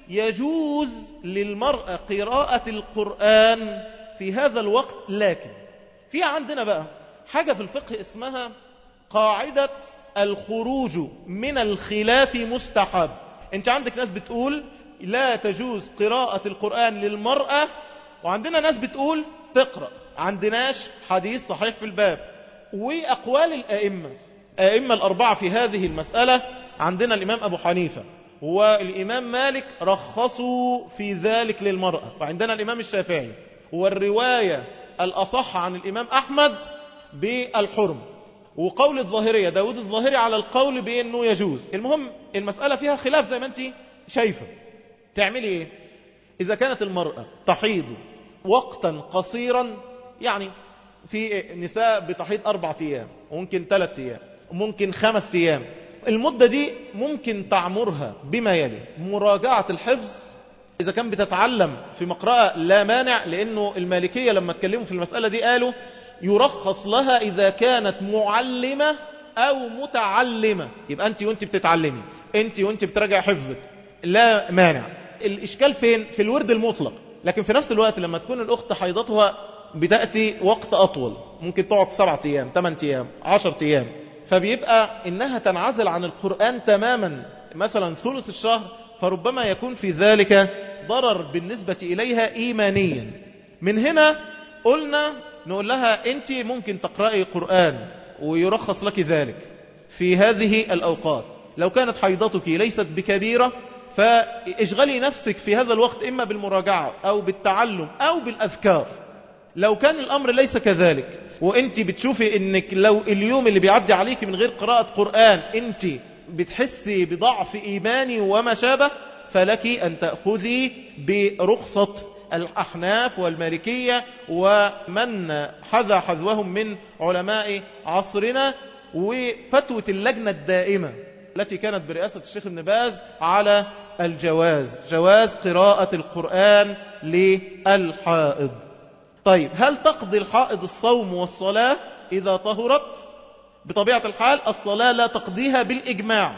يجوز للمرأة قراءة القرآن في هذا الوقت. لكن في عندنا بقى حاجة في الفقه اسمها قاعدة الخروج من الخلاف مستحب. انت عندك ناس بتقول لا تجوز قراءة القرآن للمرأة، وعندنا ناس بتقول تقرأ. عندناش حديث صحيح في الباب. وأقوال الأئمة الأئمة الأربعة في هذه المسألة، عندنا الإمام أبو حنيفة والإمام مالك رخصوا في ذلك للمرأة، وعندنا الإمام الشافعي، والرواية الأصح عن الإمام أحمد بالحرم، وقول الظاهرية داود الظاهري على القول بأنه يجوز. المهم المسألة فيها خلاف زي ما انت شايفة. تعملي ايه إذا كانت المرأة تحيض وقتا قصيرا؟ يعني في نساء بتحيض أربعة أيام، وممكن ثلاثة أيام، وممكن خمس أيام. المدة دي ممكن تعمرها بما يلي: مراجعة الحفظ إذا كان بتتعلم في مقرأة لا مانع، لأنه المالكية لما اتكلموا في المسألة دي قالوا يرخص لها إذا كانت معلمة أو متعلمة. يبقى أنت وأنت بتتعلمي، أنت وأنت بتراجع حفظك، لا مانع. الإشكال فين؟ في الورد المطلق. لكن في نفس الوقت لما تكون الأخت حيضتها بتأتي وقت أطول، ممكن تقعد سبعة أيام، ثمانية أيام، عشرة أيام، فبيبقى إنها تنعزل عن القرآن تماما مثلا ثلث الشهر، فربما يكون في ذلك ضرر بالنسبة إليها إيمانيا. من هنا قلنا نقول لها أنت ممكن تقرأي قرآن ويرخص لك ذلك في هذه الأوقات. لو كانت حيضتك ليست بكبيرة فاشغلي نفسك في هذا الوقت إما بالمراجعة أو بالتعلم أو بالأذكار. لو كان الأمر ليس كذلك، وانت بتشوفي انك لو اليوم اللي بيعدي عليك من غير قراءة قرآن انت بتحسي بضعف إيماني وما شابه، فلك أن تأخذي برخصة الأحناف والمالكية ومن حذا حذوهم من علماء عصرنا، وفتوى اللجنة الدائمة التي كانت برئاسة الشيخ ابن باز على الجواز، جواز قراءة القرآن للحائض. طيب هل تقضي الحائض الصوم والصلاة إذا طهرت؟ بطبيعة الحال الصلاة لا تقضيها بالإجماع،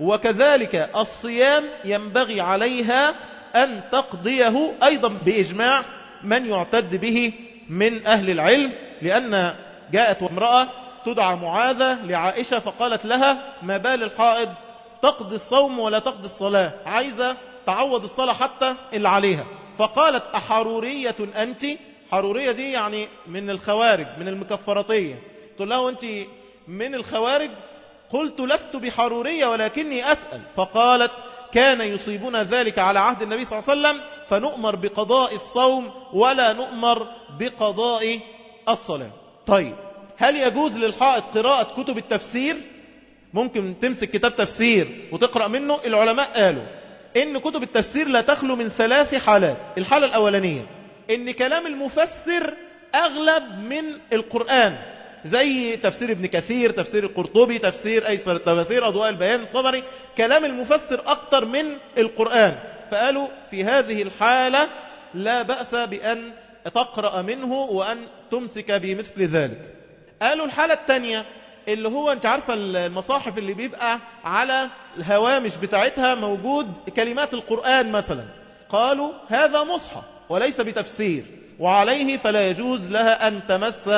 وكذلك الصيام ينبغي عليها أن تقضيه أيضا بإجماع من يعتد به من أهل العلم. لأن جاءت امرأة تدعى معاذة لعائشة فقالت لها ما بال الحائض تقضي الصوم ولا تقضي الصلاة، عايزة تعوض الصلاة حتى اللي عليها، فقالت أحرورية أنت؟ حرورية دي يعني من الخوارج، من المكفراتية. تقول له أنت من الخوارج؟ قلت لست بحرورية ولكني أسأل. فقالت كان يصيبنا ذلك على عهد النبي صلى الله عليه وسلم فنؤمر بقضاء الصوم ولا نؤمر بقضاء الصلاة. طيب هل يجوز للحائض قراءة كتب التفسير؟ ممكن تمسك كتاب تفسير وتقرأ منه. العلماء قالوا إن كتب التفسير لا تخلو من ثلاث حالات. الحالة الأولانية إن كلام المفسر أغلب من القرآن، زي تفسير ابن كثير، تفسير القرطبي، تفسير أيسر التفاسير، أضواء البيان، الطبري، كلام المفسر أكتر من القرآن. فقالوا في هذه الحالة لا بأس بأن تقرأ منه وأن تمسك بمثل ذلك. قالوا الحالة الثانية اللي هو انت عارفة المصاحف اللي بيبقى على الهوامش بتاعتها موجود كلمات القرآن مثلا، قالوا هذا مصحف وليس بتفسير، وعليه فلا يجوز لها أن تمس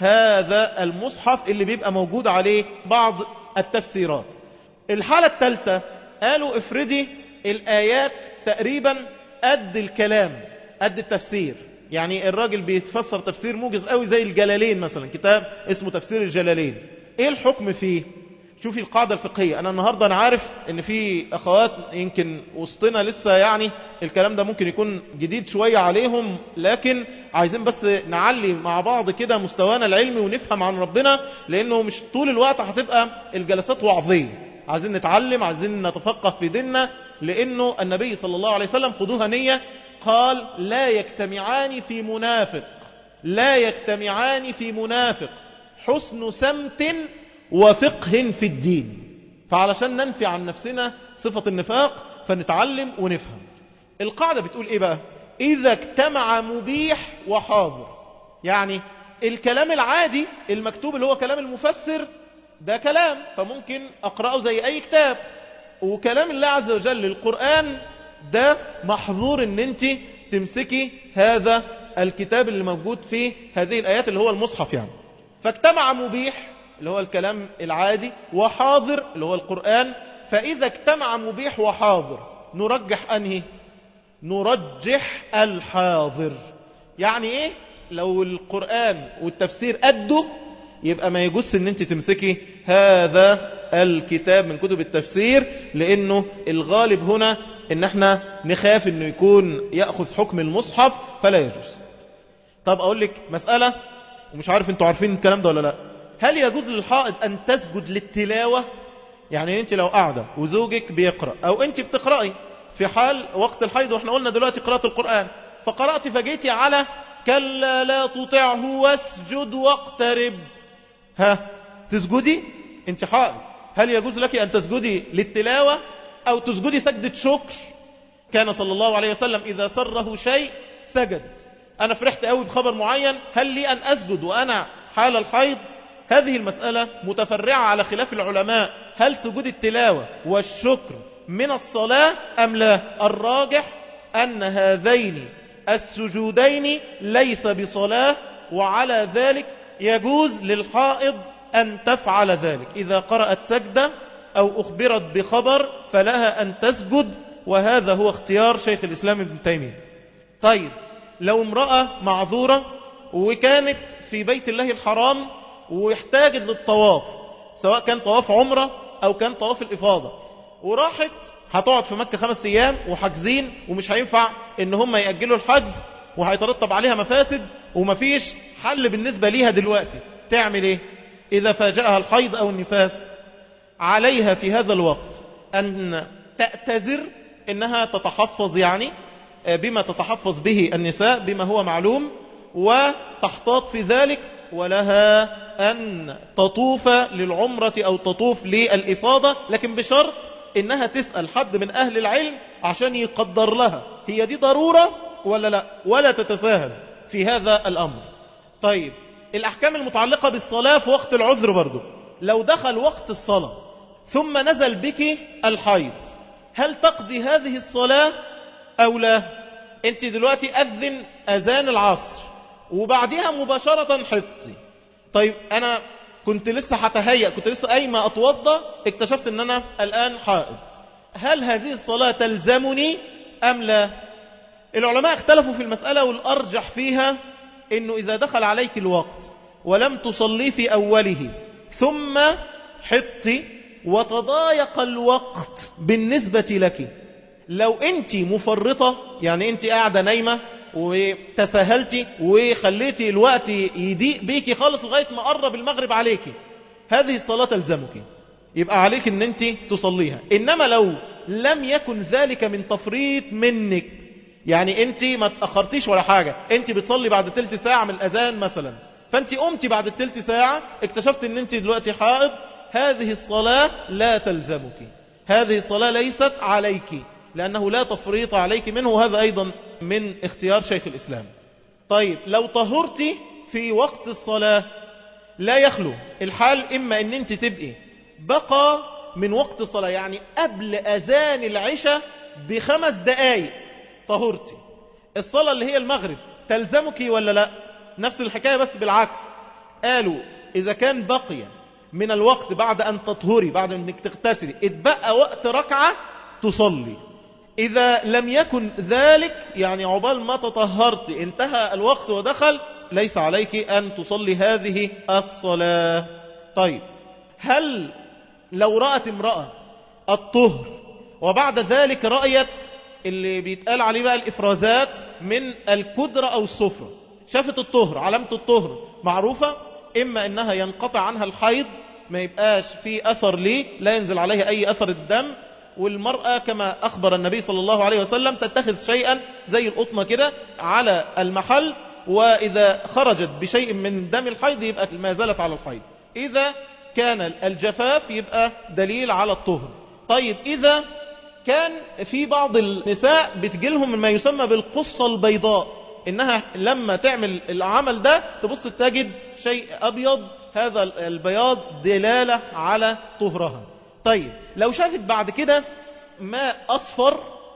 هذا المصحف اللي بيبقى موجود عليه بعض التفسيرات. الحالة الثالثة قالوا افردي الآيات تقريبا قد الكلام قد التفسير، يعني الراجل بيتفسر تفسير موجز قوي زي الجلالين مثلا، كتاب اسمه تفسير الجلالين. ايه الحكم فيه؟ شوفي القاعدة الفقهية. انا النهاردة انا عارف ان في اخوات يمكن وسطنا لسه يعني الكلام ده ممكن يكون جديد شوية عليهم، لكن عايزين بس نعلي مع بعض كده مستوانا العلمي ونفهم عن ربنا، لانه مش طول الوقت هتبقى الجلسات وعظية. عايزين نتعلم، عايزين نتفقه في ديننا، لانه النبي صلى الله عليه وسلم خذوها نية قال لا يجتمعان في منافق، لا يجتمعان في منافق حسن سمت وفقه في الدين. فعلشان ننفي عن نفسنا صفة النفاق فنتعلم ونفهم. القاعدة بتقول ايه بقى؟ اذا اجتمع مبيح وحاضر، يعني الكلام العادي المكتوب اللي هو كلام المفسر ده كلام فممكن اقرأه زي اي كتاب، وكلام الله عز وجل القرآن ده محظور ان انت تمسكي هذا الكتاب اللي موجود فيه هذه الايات اللي هو المصحف يعني. فاجتمع مبيح اللي هو الكلام العادي وحاضر اللي هو القرآن. فاذا اجتمع مبيح وحاضر نرجح انهي؟ نرجح الحاضر. يعني ايه؟ لو القرآن والتفسير قده يبقى ما يجوز ان انت تمسكي هذا الكتاب من كتب التفسير، لانه الغالب هنا ان احنا نخاف انه يكون يأخذ حكم المصحف فلا يجوز. طب اقول لك مسألة ومش عارف انتوا عارفين الكلام ده ولا لا. هل يجوز للحائض ان تسجد للتلاوة؟ يعني انت لو قاعدة وزوجك بيقرأ او انت بتقرأي في حال وقت الحيض، واحنا قلنا دلوقتي قراءة القرآن، فقرأتي فجيتي على كلا لا تطعه واسجد واقترب، ها تسجدي؟ انت حائض، هل يجوز لك ان تسجدي للتلاوة او تسجدي سجدة شكر؟ كان صلى الله عليه وسلم اذا سره شيء سجد. انا فرحت قوي بخبر معين، هل لي ان اسجد وانا حال الحيض؟ هذه المسألة متفرعة على خلاف العلماء، هل سجود التلاوة والشكر من الصلاة ام لا؟ الراجح ان هذين السجودين ليس بصلاة، وعلى ذلك يجوز للحائض أن تفعل ذلك. إذا قرأت سجدة أو أخبرت بخبر فلها أن تسجد، وهذا هو اختيار شيخ الإسلام ابن تيمية. طيب لو امرأة معذورة وكانت في بيت الله الحرام واحتاجت للطواف، سواء كان طواف عمرة أو كان طواف الإفاضة، وراحت هتقعد في مكة خمس أيام وحجزين ومش هينفع إن هم يأجلوا الحجز وهيترتب عليها مفاسد ومفيش حل بالنسبة ليها دلوقتي، تعمل ايه؟ اذا فاجأها الحيض او النفاس عليها في هذا الوقت ان تعتذر، انها تتحفظ يعني بما تتحفظ به النساء بما هو معلوم وتحتاط في ذلك، ولها ان تطوف للعمرة او تطوف للإفاضة، لكن بشرط انها تسأل حد من اهل العلم عشان يقدر لها هي دي ضرورة ولا لا، ولا تتساهل في هذا الامر. طيب الأحكام المتعلقة بالصلاة في وقت العذر برضو، لو دخل وقت الصلاة ثم نزل بك الحيض، هل تقضي هذه الصلاة أو لا؟ أنت دلوقتي أذن أذان العصر وبعدها مباشرة حطي. طيب أنا كنت لسه هتهيأ، كنت لسه قايمة أتوضى، اكتشفت أن أنا الآن حائض، هل هذه الصلاة تلزمني أم لا؟ العلماء اختلفوا في المسألة، والأرجح فيها انه اذا دخل عليك الوقت ولم تصلي في اوله ثم حطي وتضايق الوقت بالنسبة لك. لو انت مفرطة، يعني انت قاعدة نايمة وتساهلتي وخليتي الوقت يضيق بيكي خالص لغاية ما قرب المغرب عليكي، هذه الصلاة تلزمك، يبقى عليك ان انت تصليها. انما لو لم يكن ذلك من تفريط منك، يعني انت ما تأخرتيش ولا حاجة، انت بتصلي بعد تلت ساعة من الاذان مثلا، فانت قمتي بعد التلت ساعة اكتشفت ان انت دلوقتي حائض، هذه الصلاة لا تلزمك، هذه الصلاة ليست عليك، لأنه لا تفريط عليك منه، وهذا أيضا من اختيار شيخ الإسلام. طيب لو طهرتي في وقت الصلاة، لا يخلو الحال إما أن أنت تبقي بقى من وقت الصلاة، يعني قبل أذان العشاء بخمس دقايق طهرتي، الصلاة اللي هي المغرب تلزمك ولا لا؟ نفس الحكاية بس بالعكس، قالوا إذا كان بقي من الوقت بعد أن تطهري، بعد أنك تغتسلي، اتبقى وقت ركعة تصلي. إذا لم يكن ذلك، يعني عقبال ما تطهرت انتهى الوقت ودخل، ليس عليك أن تصلي هذه الصلاة. طيب هل لو رأت امرأة الطهر وبعد ذلك رأيت اللي بيتقال عليه بقى الإفرازات من الكدرة أو الصفرة، شافت الطهر، علامة الطهر معروفة، إما إنها ينقطع عنها الحيض، ما يبقاش في أثر ليه، لا ينزل عليها أي أثر الدم، والمرأة كما أخبر النبي صلى الله عليه وسلم تتخذ شيئا زي القطنة كده على المحل، وإذا خرجت بشيء من دم الحيض يبقى ما زالت على الحيض. إذا كان الجفاف يبقى دليل على الطهر. طيب إذا كان في بعض النساء بتجيلهم ما يسمى بالقصة البيضاء، إنها لما تعمل العمل ده تبص تجد شيء أبيض، هذا البياض دلالة على طهرها. طيب لو شافت بعد كده ماء أصفر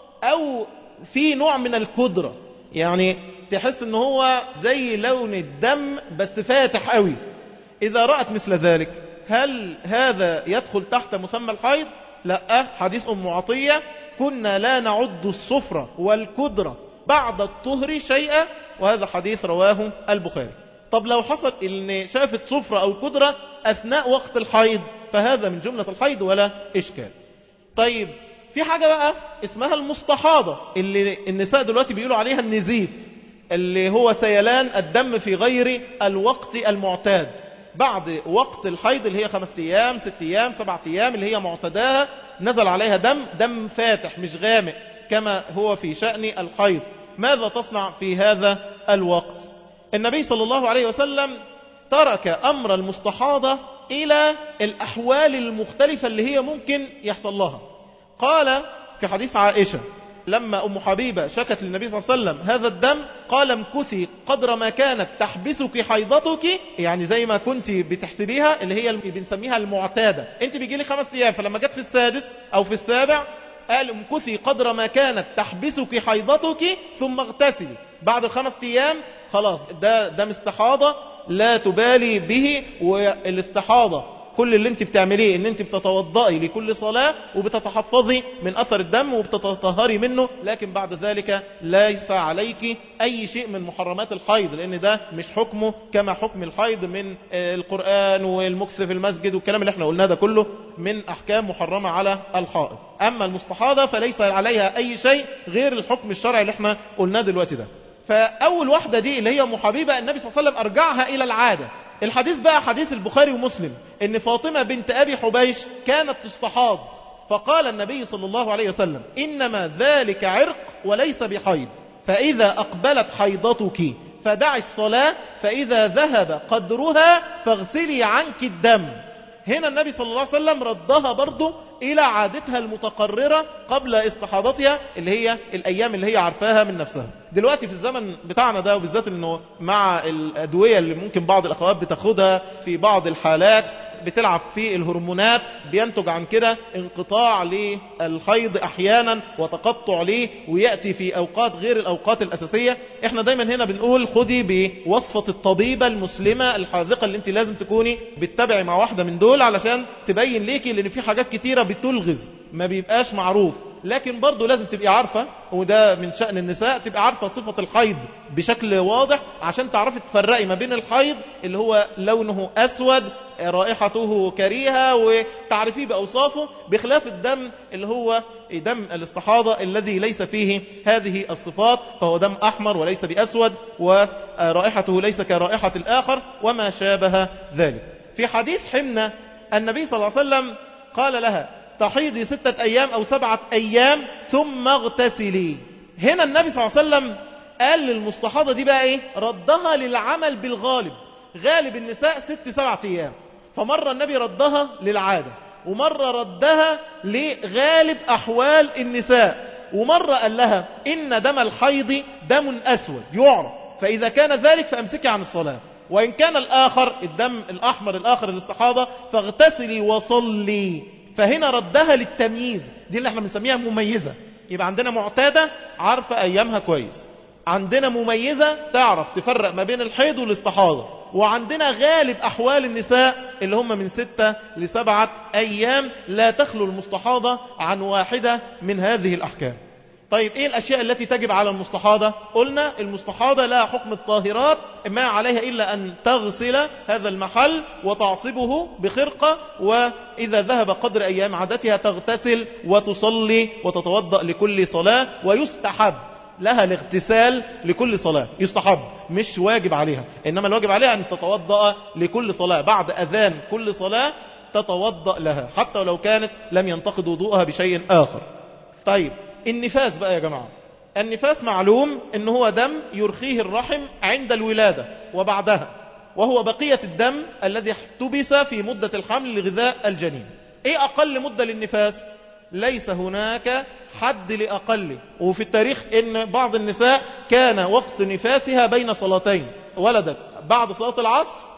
أو في نوع من الكدرة، يعني تحس ان هو زي لون الدم بس فاتح قوي، إذا رأت مثل ذلك هل هذا يدخل تحت مسمى الحيض؟ لا. حديث أم عطية كنا لا نعد الصفرة والكدرة بعد الطهر شيئا، وهذا حديث رواه البخاري. طب لو حصل ان شافت صفرة أو كدرة أثناء وقت الحيض، فهذا من جملة الحيض ولا إشكال. طيب في حاجة بقى اسمها المستحاضة، اللي النساء دلوقتي بيقولوا عليها النزيف، اللي هو سيلان الدم في غير الوقت المعتاد، بعد وقت الحيض اللي هي خمس ايام ست ايام سبعة ايام اللي هي معتداها، نزل عليها دم دم فاتح مش غامق كما هو في شأن الحيض. ماذا تصنع في هذا الوقت؟ النبي صلى الله عليه وسلم ترك أمر المستحاضة إلى الأحوال المختلفة اللي هي ممكن يحصل لها. قال في حديث عائشة لما أم حبيبة شكت للنبي صلى الله عليه وسلم هذا الدم، قال امكثي قدر ما كانت تحبسك حيضتك، يعني زي ما كنت بتحسبيها اللي هي بنسميها المعتادة، انت بيجي لي خمس ايام، فلما جت في السادس او في السابع قال امكثي قدر ما كانت تحبسك حيضتك ثم اغتسلي. بعد الخمس ايام خلاص ده دم استحاضة لا تبالي به، والاستحاضة كل اللي انت بتعمليه ان انت بتتوضئي لكل صلاة وبتتحفظي من اثر الدم وبتتطهري منه، لكن بعد ذلك ليس عليك اي شيء من محرمات الحيض، لان ده مش حكمه كما حكم الحيض من القرآن والمكث في المسجد والكلام اللي احنا قلناه ده كله من احكام محرمة على الحائض. اما المستحاضة فليس عليها اي شيء غير الحكم الشرعي اللي احنا قلناه دلوقتي ده. فاول واحدة دي اللي هي ام حبيبة النبي صلى الله عليه وسلم ارجعها الى العادة. الحديث بقى حديث البخاري ومسلم ان فاطمة بنت ابي حبيش كانت تستحاض، فقال النبي صلى الله عليه وسلم انما ذلك عرق وليس بحيض، فاذا اقبلت حيضتك فدعي الصلاة، فاذا ذهب قدرها فاغسلي عنك الدم. هنا النبي صلى الله عليه وسلم ردها برضو الى عادتها المتقررة قبل استحاضتها اللي هي الايام اللي هي عارفاها من نفسها. دلوقتي في الزمن بتاعنا ده، وبالذات انه مع الادوية اللي ممكن بعض الاخوات بتاخدها في بعض الحالات بتلعب في الهرمونات، بينتج عن كده انقطاع للحيض احيانا وتقطع ليه، ويأتي في اوقات غير الاوقات الاساسية. احنا دايما هنا بنقول خدي بوصفة الطبيبة المسلمة الحاذقة اللي انت لازم تكوني بتتابعي مع واحدة من دول علشان تبين ليكي، لان في حاجات كتيرة بتلغز ما بيبقاش معروف، لكن برضو لازم تبقى عارفة، وده من شأن النساء، تبقى عارفة صفة الحيض بشكل واضح عشان تعرفي تفرقي ما بين الحيض اللي هو لونه أسود رائحته كريهة وتعرفيه بأوصافه، بخلاف الدم اللي هو دم الاستحاضة الذي ليس فيه هذه الصفات، فهو دم أحمر وليس بأسود ورائحته ليس كرائحة الآخر وما شابه ذلك. في حديث حمنة النبي صلى الله عليه وسلم قال لها تحيضي ستة أيام أو سبعة أيام ثم اغتسلي. هنا النبي صلى الله عليه وسلم قال للمستحاضة دي بقى إيه؟ ردها للعمل بالغالب. غالب النساء ست سبعة أيام، فمرة النبي ردها للعادة، ومرة ردها لغالب أحوال النساء، ومرة قال لها إن دم الحيض دم أسود يعرف، فإذا كان ذلك فأمسكي عن الصلاة، وإن كان الآخر الدم الأحمر الآخر الاستحاضة فاغتسلي وصلي. فهنا ردها للتمييز، دي اللي احنا بنسميها مميزة. يبقى عندنا معتادة عارفة أيامها كويس، عندنا مميزة تعرف تفرق ما بين الحيض والاستحاضة، وعندنا غالب أحوال النساء اللي هم من ستة لسبعة أيام لا تخلو المستحاضة عن واحدة من هذه الأحكام. طيب ايه الاشياء التي تجب على المستحاضة؟ قلنا المستحاضة لا حكم الطاهرات، ما عليها الا ان تغسل هذا المحل وتعصبه بخرقة، واذا ذهب قدر ايام عادتها تغتسل وتصلي وتتوضأ لكل صلاة، ويستحب لها الاغتسال لكل صلاة، يستحب مش واجب عليها، انما الواجب عليها ان تتوضأ لكل صلاة، بعد اذان كل صلاة تتوضأ لها حتى لو كانت لم ينتقد وضوءها بشيء اخر. طيب النفاس بقى يا جماعة، النفاس معلوم ان هو دم يرخيه الرحم عند الولادة وبعدها، وهو بقية الدم الذي احتبس في مدة الحمل لغذاء الجنين. ايه اقل مدة للنفاس؟ ليس هناك حد لأقل، وفي التاريخ ان بعض النساء كان وقت نفاسها بين صلاتين، ولدت بعد صلاة العصر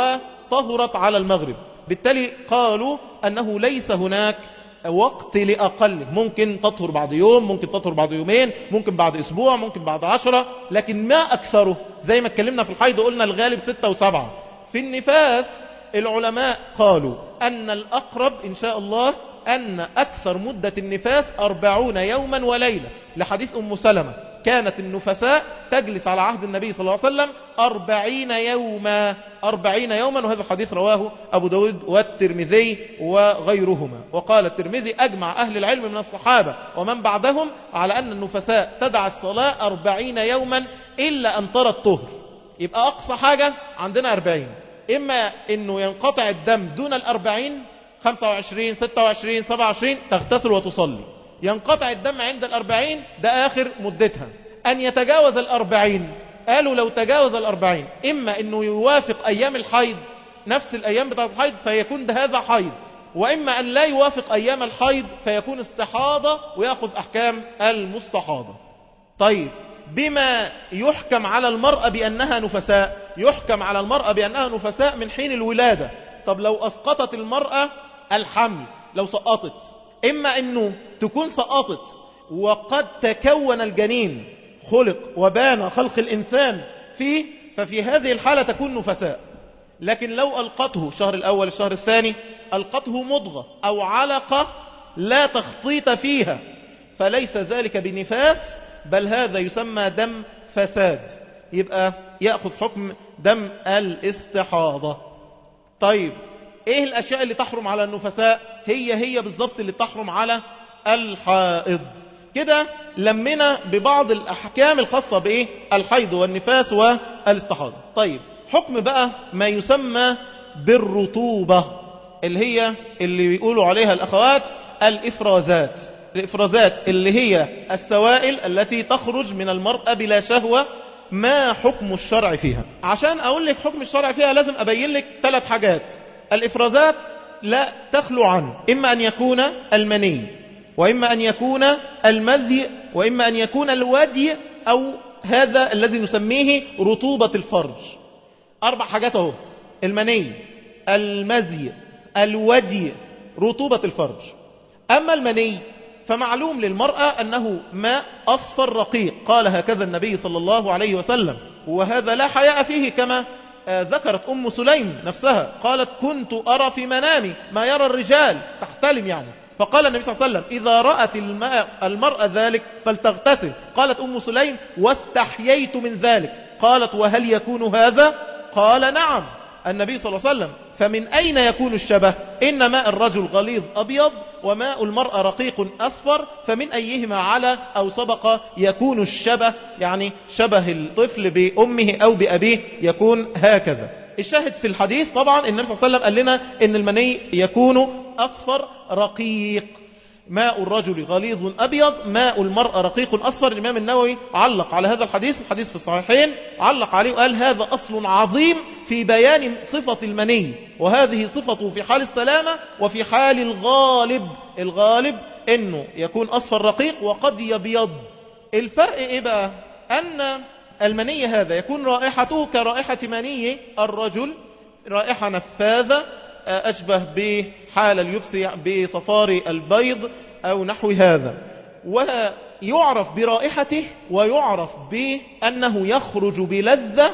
وطهرت على المغرب، بالتالي قالوا انه ليس هناك وقت لأقل، ممكن تطهر بعد يوم، ممكن تطهر بعد يومين، ممكن بعد اسبوع، ممكن بعد عشرة، لكن ما اكثره. زي ما اتكلمنا في الحيض قلنا الغالب ستة وسبعة. في النفاس العلماء قالوا ان الاقرب ان شاء الله ان اكثر مدة النفاس أربعون يوما وليلة، لحديث ام سلمة كانت النفساء تجلس على عهد النبي صلى الله عليه وسلم أربعين يوما، أربعين يوما، وهذا الحديث رواه أبو داود والترمذي وغيرهما. وقال الترمذي أجمع أهل العلم من الصحابة ومن بعدهم على أن النفساء تدع الصلاة أربعين يوما إلا أن ترى الطهر. يبقى أقصى حاجة عندنا أربعين، إما أنه ينقطع الدم دون الأربعين، خمسة وعشرين ستة وعشرين سبعة وعشرين تغتسل وتصلي، ينقطع الدم عند الأربعين ده آخر مدتها. أن يتجاوز الأربعين، قالوا لو تجاوز الأربعين إما أنه يوافق أيام الحيض نفس الأيام بتاعت الحيض فيكون ده هذا حيض، وإما أن لا يوافق أيام الحيض فيكون استحاضة ويأخذ أحكام المستحاضة. طيب بما يحكم على المرأة بأنها نفساء، يحكم على المرأة بأنها نفساء من حين الولادة. طب لو أسقطت المرأة الحمل، لو سقطت، إما أنه تكون سقطت وقد تكون الجنين خلق وبان خلق الإنسان فيه، ففي هذه الحالة تكون نفساء. لكن لو ألقته الشهر الأول الشهر الثاني ألقته مضغة أو علقة لا تخطيط فيها فليس ذلك بنفاس، بل هذا يسمى دم فساد، يبقى يأخذ حكم دم الاستحاضة. طيب ايه الاشياء اللي تحرم على النفساء؟ هي هي بالضبط اللي تحرم على الحائض. كده لمنا ببعض الاحكام الخاصة بايه الحيض والنفاس والاستحاضة. طيب حكم بقى ما يسمى بالرطوبة، اللي هي اللي بيقولوا عليها الاخوات الافرازات. الافرازات اللي هي السوائل التي تخرج من المرأة بلا شهوة، ما حكم الشرع فيها؟ عشان اقول لك حكم الشرع فيها لازم ابين لك ثلاث حاجات. الافرازات لا تخلو عنه، اما ان يكون المني، واما ان يكون المذي، واما ان يكون الودي، او هذا الذي نسميه رطوبة الفرج. اربع حاجات اهو: المني، المذي، الودي، رطوبة الفرج. اما المني فمعلوم للمرأة أنه ماء أصفر رقيق، قال هكذا النبي صلى الله عليه وسلم، وهذا لا حياء فيه كما ذكرت أم سليم نفسها، قالت كنت أرى في منامي ما يرى الرجال، تحتلم يعني، فقال النبي صلى الله عليه وسلم إذا رأت الماء المرأة ذلك فلتغتسل. قالت أم سليم واستحييت من ذلك. قالت وهل يكون هذا؟ قال نعم. النبي صلى الله عليه وسلم فمن أين يكون الشبه؟ إن ماء الرجل غليظ أبيض وماء المرأة رقيق أصفر، فمن أيهما على أو سبق يكون الشبه، يعني شبه الطفل بأمه أو بأبيه يكون هكذا. الشاهد في الحديث طبعا النبي صلى الله عليه وسلم قال لنا إن المني يكون أصفر رقيق. ماء الرجل غليظ أبيض، ماء المرأة رقيق أصفر. الإمام النووي علق على هذا الحديث، الحديث في الصحيحين، علق عليه وقال هذا أصل عظيم في بيان صفة المني، وهذه صفته في حال السلامة وفي حال الغالب. الغالب إنه يكون أصفر رقيق وقد يبيض. الفرق إيه بقى؟ أن المني هذا يكون رائحته كرائحة مني الرجل، رائحة نفاذة أشبه بحال اليبس بصفار البيض أو نحو هذا، ويعرف برائحته ويعرف بأنه يخرج بلذة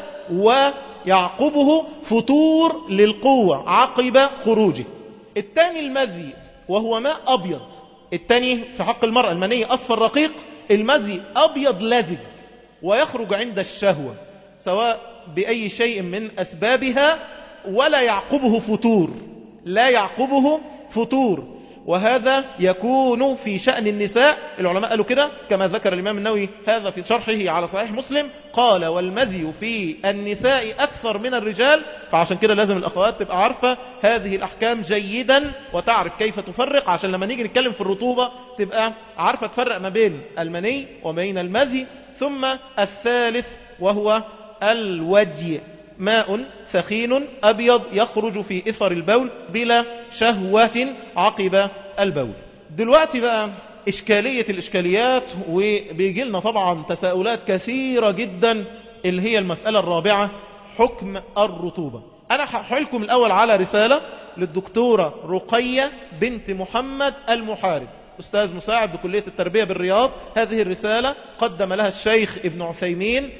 ويعقبه فتور للقوة عقب خروجه. الثاني المذي وهو ماء أبيض. الثاني في حق المرأة المني أصفر رقيق، المذي أبيض لزج ويخرج عند الشهوة سواء بأي شيء من أسبابها، ولا يعقبه فتور، لا يعقبه فتور. وهذا يكون في شأن النساء. العلماء قالوا كده كما ذكر الإمام النووي هذا في شرحه على صحيح مسلم، قال والمذي في النساء أكثر من الرجال. فعشان كده لازم الأخوات تبقى عارفة هذه الأحكام جيدا وتعرف كيف تفرق، عشان لما نيجي نتكلم في الرطوبة تبقى عارفة تفرق ما بين المني وبين المذي. ثم الثالث وهو الودي، ماء ثخين أبيض يخرج في إثر البول بلا شهوة عقب البول. دلوقتي بقى إشكالية الإشكاليات، وبيجي لنا طبعا تساؤلات كثيرة جدا، اللي هي المسألة الرابعة، حكم الرطوبة. أنا هحلكم الأول على رسالة للدكتورة رقية بنت محمد المحارب، أستاذ مساعد بكلية التربية بالرياض. هذه الرسالة قدم لها الشيخ ابن عثيمين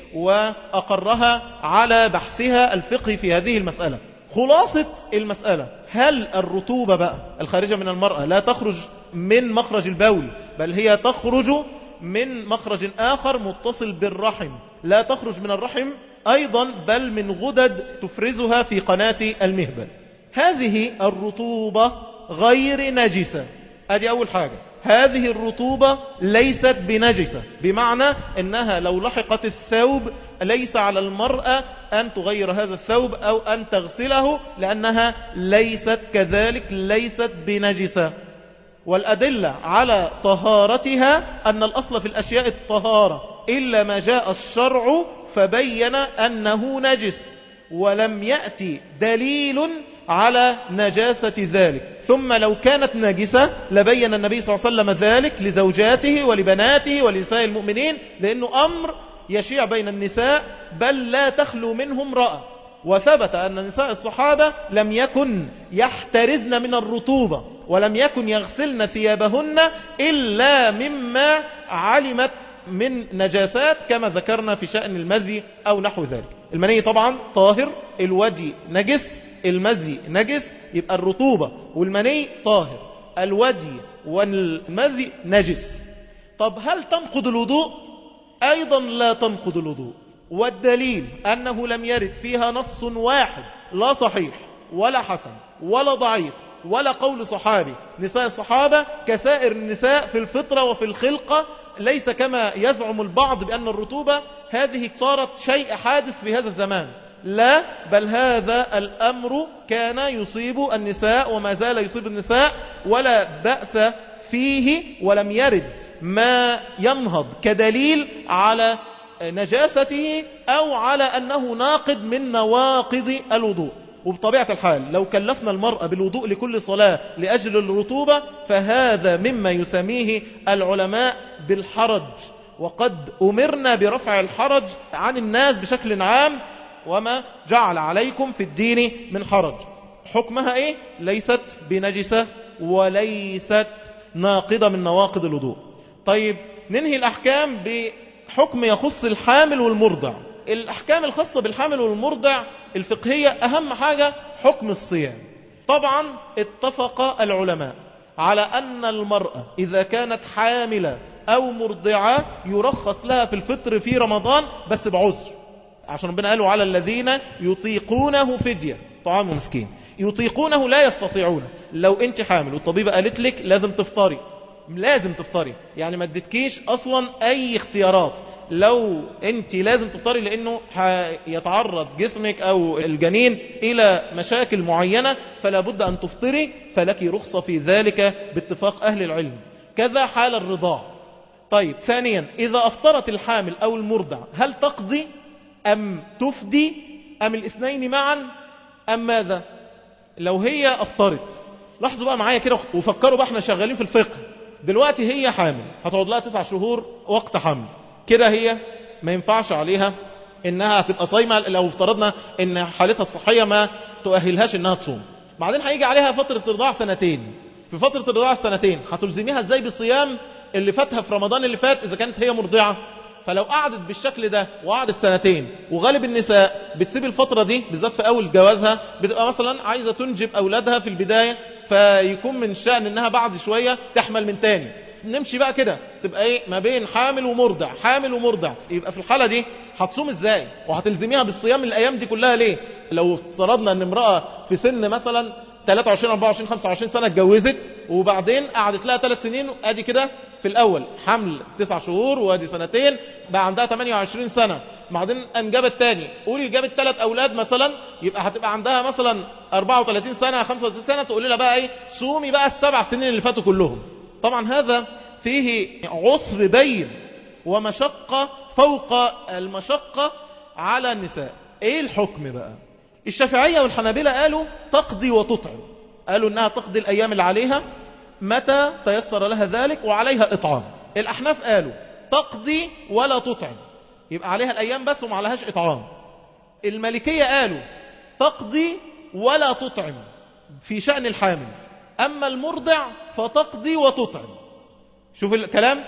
وأقرها على بحثها الفقهي في هذه المسألة. خلاصة المسألة، هل الرطوبة بقى الخارجة من المرأة لا تخرج من مخرج البول، بل هي تخرج من مخرج آخر متصل بالرحم، لا تخرج من الرحم أيضا بل من غدد تفرزها في قناة المهبل. هذه الرطوبة غير نجسة. أدي أول حاجة، هذه الرطوبة ليست بنجسة، بمعنى أنها لو لحقت الثوب ليس على المرأة أن تغير هذا الثوب أو أن تغسله، لأنها ليست كذلك، ليست بنجسة. والأدلة على طهارتها أن الأصل في الأشياء الطهارة، إلا ما جاء الشرع فبين أنه نجس، ولم يأتي دليل على نجاسة ذلك. ثم لو كانت نجسة لبين النبي صلى الله عليه وسلم ذلك لزوجاته ولبناته ولنساء المؤمنين، لأنه أمر يشيع بين النساء بل لا تخلو منهم امرأة. وثبت أن نساء الصحابة لم يكن يحترزن من الرطوبة ولم يكن يغسلن ثيابهن إلا مما علمت من نجاسات كما ذكرنا في شأن المذي أو نحو ذلك. المني طبعا طاهر، الودي نجس، المذي نجس، يبقى الرطوبة والمني طاهر، الودي والمذي نجس. طب هل تنقض الوضوء؟ أيضا لا تنقض الوضوء، والدليل أنه لم يرد فيها نص واحد، لا صحيح ولا حسن ولا ضعيف ولا قول صحابي. نساء الصحابة كسائر النساء في الفطرة وفي الخلقة، ليس كما يزعم البعض بأن الرطوبة هذه صارت شيء حادث في هذا الزمان، لا، بل هذا الأمر كان يصيب النساء وما زال يصيب النساء ولا بأس فيه، ولم يرد ما ينهض كدليل على نجاسته أو على أنه ناقض من نواقض الوضوء. وبطبيعة الحال لو كلفنا المرأة بالوضوء لكل صلاة لأجل الرطوبة فهذا مما يسميه العلماء بالحرج، وقد أمرنا برفع الحرج عن الناس بشكل عام، وما جعل عليكم في الدين من حرج. حكمها ايه؟ ليست بنجسة وليست ناقضة من نواقض الوضوء. طيب ننهي الأحكام بحكم يخص الحامل والمرضع. الأحكام الخاصة بالحامل والمرضع الفقهية أهم حاجة حكم الصيام. طبعا اتفق العلماء على أن المرأة إذا كانت حاملة أو مرضعة يرخص لها في الفطر في رمضان بس بعذر، عشان ربنا قالوا على الذين يطيقونه فدية طعام مسكين. يطيقونه لا يستطيعون. لو انت حامل والطبيبة قالت لك لازم تفطري، لازم تفطري، يعني ما ادتكيش اصلا اي اختيارات. لو انت لازم تفطري لانه يتعرض جسمك او الجنين الى مشاكل معينة فلا بد ان تفطري، فلك رخصة في ذلك باتفاق اهل العلم. كذا حال الرضاع. طيب ثانيا، اذا افطرت الحامل او المرضع هل تقضي ام تفدي ام الاثنين معا ام ماذا؟ لو هي افطرت، لاحظوا بقى معايا كده وفكروا بقى، احنا شغالين في الفقه دلوقتي. هي حامل هتقعد لها تسع شهور وقت حمل، كده هي ما ينفعش عليها انها هتبقى صايمة لو افترضنا ان حالتها الصحية ما تؤهلهاش انها تصوم. بعدين هيجي عليها فترة رضاع سنتين. في فترة الرضاعة السنتين هتلزميها ازاي بالصيام اللي فاتها في رمضان اللي فات اذا كانت هي مرضعة؟ فلو قعدت بالشكل ده وقعدت سنتين، وغالب النساء بتسيب الفترة دي بالذات في اول جوازها، بتبقى مثلا عايزة تنجب اولادها في البداية، فيكون من الشأن انها بعد شوية تحمل من تاني. نمشي بقى كده تبقى ايه ما بين حامل ومرضع، حامل ومرضع. يبقى في الحالة دي هتصوم ازاي وهتلزميها بالصيام الايام دي كلها ليه؟ لو افترضنا ان امرأة في سن مثلا ثلاثة وعشرين أربعة وعشرين خمسة وعشرين سنة اتجوزت وبعدين قعدت لها ثلاث سنين، ادي كده في الاول حمل تسع شهور وادي سنتين، بقى عندها ثمانية وعشرين سنة، بعدين انجبت تاني، قولي جابت ثلاث اولاد مثلا، يبقى هتبقى عندها مثلا أربعة وثلاثين سنة خمسة وثلاثين سنة، تقول لها بقى ايه صومي بقى السبع سنين اللي فاتوا كلهم. طبعا هذا فيه عسر بين ومشقة فوق المشقة على النساء. ايه الحكم بقى؟ الشافعية والحنابلة قالوا تقضي وتطعم، قالوا انها تقضي الايام اللي عليها متى تيسر لها ذلك وعليها اطعام. الاحناف قالوا تقضي ولا تطعم، يبقى عليها الايام بس وما عليهاش اطعام. المالكية قالوا تقضي ولا تطعم في شأن الحامل، اما المرضع فتقضي وتطعم. شوف الكلام.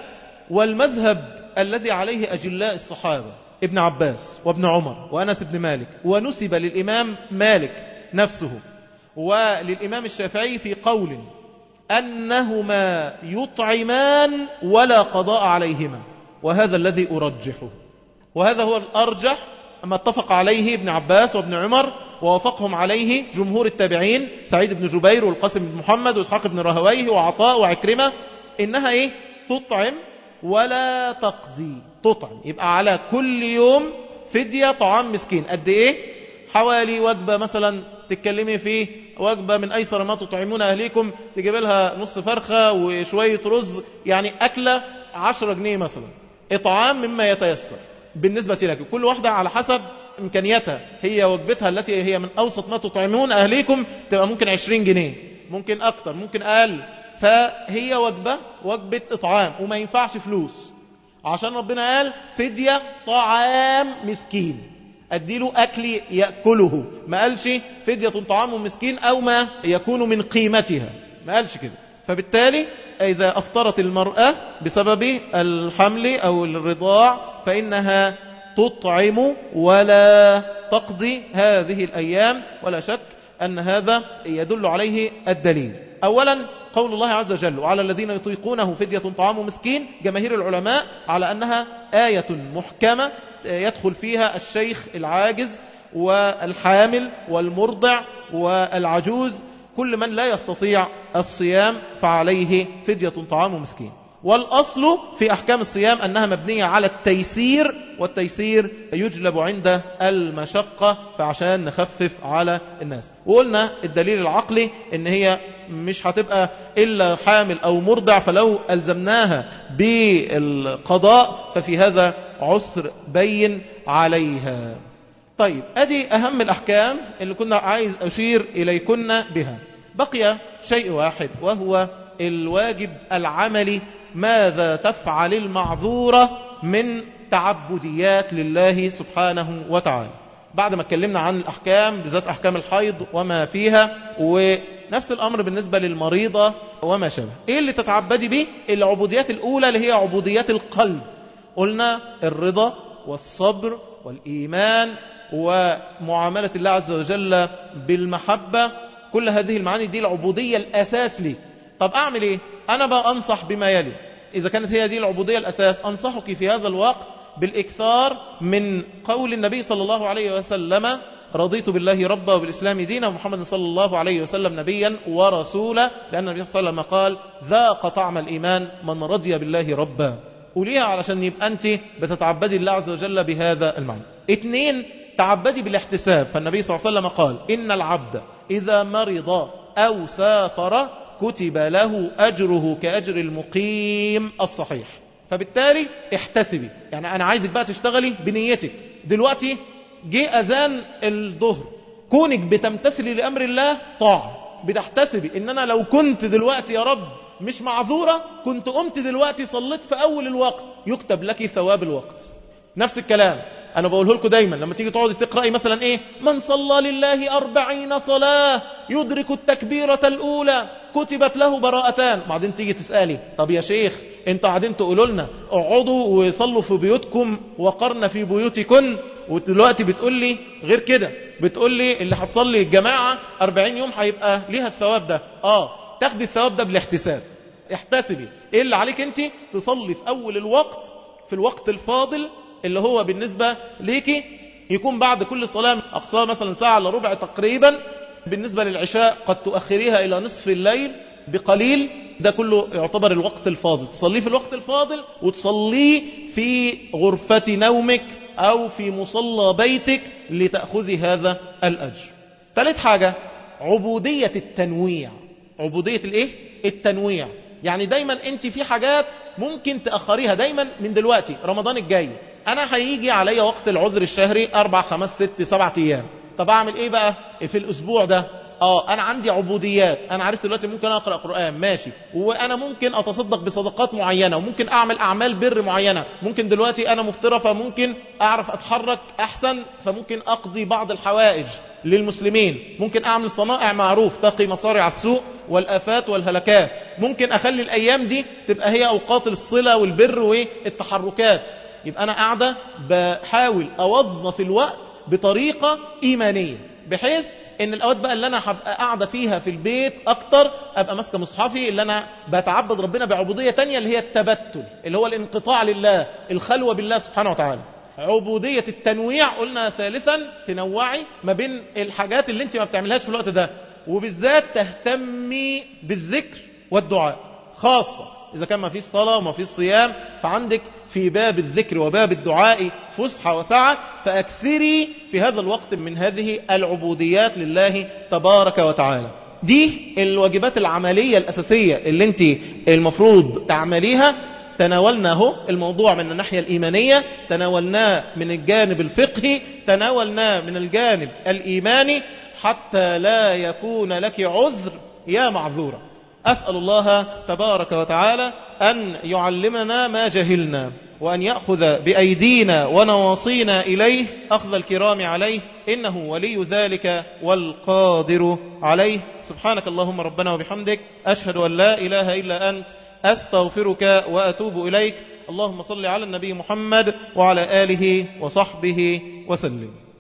والمذهب الذي عليه اجلاء الصحابة ابن عباس وابن عمر وأنس بن مالك، ونسب للإمام مالك نفسه وللإمام الشافعي في قول أنهما يطعمان ولا قضاء عليهما، وهذا الذي أرجحه، وهذا هو الأرجح ما اتفق عليه ابن عباس وابن عمر ووافقهم عليه جمهور التابعين سعيد بن جبير والقاسم بن محمد وإسحاق بن راهويه وعطاء وعكرمة، إنها إيه؟ تطعم ولا تقضي. تطعم يبقى على كل يوم فدية طعام مسكين. قد ايه؟ حوالي وجبة مثلا تتكلمي فيه وجبة من ايسر ما تطعمون اهليكم، تجيب لها نص فرخة وشوية رز، يعني اكلة عشرة جنيه مثلا، اطعام مما يتيسر بالنسبة لك. كل واحدة على حسب امكانياتها، هي وجبتها التي هي من اوسط ما تطعمون اهليكم تبقى ممكن عشرين جنيه، ممكن اكتر ممكن اقل، فهي وجبة وجبة اطعام وما ينفعش فلوس، عشان ربنا قال فدية طعام مسكين، اديله اكل يأكله، ما قالش فدية طعام مسكين او ما يكون من قيمتها، ما قالش كده. فبالتالي اذا افطرت المرأة بسبب الحمل او الرضاع فانها تطعم ولا تقضي هذه الايام، ولا شك ان هذا يدل عليه الدليل. اولا قول الله عز وجل وعلى الذين يطيقونه فدية طعام مسكين، جماهير العلماء على أنها آية محكمة يدخل فيها الشيخ العاجز والحامل والمرضع والعجوز، كل من لا يستطيع الصيام فعليه فدية طعام مسكين. والأصل في أحكام الصيام أنها مبنية على التيسير، والتيسير يجلب عند المشقة، فعشان نخفف على الناس. وقلنا الدليل العقلي ان هي مش هتبقى إلا حامل أو مرضع، فلو ألزمناها بالقضاء ففي هذا عسر بين عليها. طيب أدي أهم الأحكام اللي كنا عايز أشير إليكن بها. بقي شيء واحد وهو الواجب العملي، ماذا تفعل المعذورة من تعبديات لله سبحانه وتعالى. بعد ما اتكلمنا عن الأحكام بالذات أحكام الحيض وما فيها، ونفس الأمر بالنسبة للمريضة وما شابه، إيه اللي تتعبدي به؟ العبوديات الأولى اللي هي عبوديات القلب، قلنا الرضا والصبر والإيمان ومعاملة الله عز وجل بالمحبة، كل هذه المعاني دي العبودية الأساس لي. طب أعمل إيه؟ أنا بقى أنصح بما يلي. إذا كانت هي دي العبودية الأساس، أنصحك في هذا الوقت بالإكثار من قول النبي صلى الله عليه وسلم: رضيت بالله ربا وبالإسلام دينا ومحمد صلى الله عليه وسلم نبيا ورسولا، لأن النبي صلى الله عليه وسلم قال: ذاق طعم الإيمان من رضي بالله ربا. قوليها علشان يبقى أنت بتتعبدي الله عز وجل بهذا المعنى. اثنين، تعبدي بالاحتساب. فالنبي صلى الله عليه وسلم قال: إن العبد إذا مرض أو سافر كتب له أجره كأجر المقيم الصحيح. فبالتالي احتسبي، يعني أنا عايزك بقى تشتغلي بنيتك. دلوقتي جه أذان الظهر، كونك بتمتثلي لأمر الله طاعة، بتحتسبي إن أنا لو كنت دلوقتي يا رب مش معذورة كنت قمت دلوقتي صليت في أول الوقت، يكتب لك ثواب الوقت. نفس الكلام أنا بقوله لكم دايما لما تيجي تقعدي تقرأي مثلا إيه: من صلى لله أربعين صلاة يدرك التكبيرة الأولى كتبت له براءتان. بعدين تيجي تسألي: طب يا شيخ انتوا قاعدين تقولوا لنا اقعدوا وصلوا في بيوتكم وقرن في بيوتكن، ودلوقتي بتقول لي غير كده، بتقول لي اللي هتصلي الجماعة أربعين يوم هيبقى ليها الثواب ده. اه تاخدي الثواب ده بالاحتساب. احتسبي ايه اللي عليك انت، تصلي في اول الوقت، في الوقت الفاضل اللي هو بالنسبة ليكي يكون بعد كل صلاة أقصى مثلا ساعة إلا ربع تقريبا. بالنسبة للعشاء قد تؤخريها إلى نصف الليل بقليل. ده كله يعتبر الوقت الفاضل، تصليه في الوقت الفاضل وتصليه في غرفة نومك أو في مصلى بيتك لتأخذي هذا الأجر. ثالث حاجة عبودية التنويع. عبودية الايه؟ التنويع. يعني دايما انت في حاجات ممكن تأخريها. دايما من دلوقتي رمضان الجاي انا هيجي علي وقت العذر الشهري اربع خمس ست سبعة ايام. طب اعمل ايه بقى في الاسبوع ده؟ اه انا عندي عبوديات. انا عرفت دلوقتي ممكن اقرأ قرآن ماشي، وانا ممكن اتصدق بصدقات معينة، وممكن اعمل اعمال بر معينة. ممكن دلوقتي انا مفترة فممكن اعرف اتحرك احسن، فممكن اقضي بعض الحوائج للمسلمين. ممكن اعمل صنائع معروف تقي مصارع السوء والآفات والهلكات. ممكن اخلي الايام دي تبقى هي اوقات الصلة والبر والتحركات. يبقى انا قاعدة بحاول اوظف الوقت بطريقة ايمانية، بحيث ان الاوقات بقى اللي انا هبقى قاعدة فيها في البيت اكتر ابقى ماسكه مصحفي، اللي انا بتعبد ربنا بعبودية تانية اللي هي التبتل، اللي هو الانقطاع لله، الخلوة بالله سبحانه وتعالى. عبودية التنويع قلنا ثالثا، تنوعي ما بين الحاجات اللي انت ما بتعملهاش في الوقت ده، وبالذات تهتمي بالذكر والدعاء خاصة. إذا كان ما فيش صلاة وما فيش صيام، فعندك في باب الذكر وباب الدعاء فسحة وسعة، فأكثري في هذا الوقت من هذه العبوديات لله تبارك وتعالى. دي الواجبات العملية الأساسية اللي انت المفروض تعمليها. تناولناه الموضوع من الناحية الإيمانية، تناولناه من الجانب الفقهي، تناولناه من الجانب الإيماني، حتى لا يكون لك عذر يا معذورة. أسأل الله تبارك وتعالى أن يعلمنا ما جهلنا، وأن يأخذ بأيدينا ونواصينا إليه أخذ الكرام عليه، إنه ولي ذلك والقادر عليه. سبحانك اللهم ربنا وبحمدك، أشهد أن لا إله إلا أنت، أستغفرك وأتوب إليك. اللهم صل على النبي محمد وعلى آله وصحبه وسلم.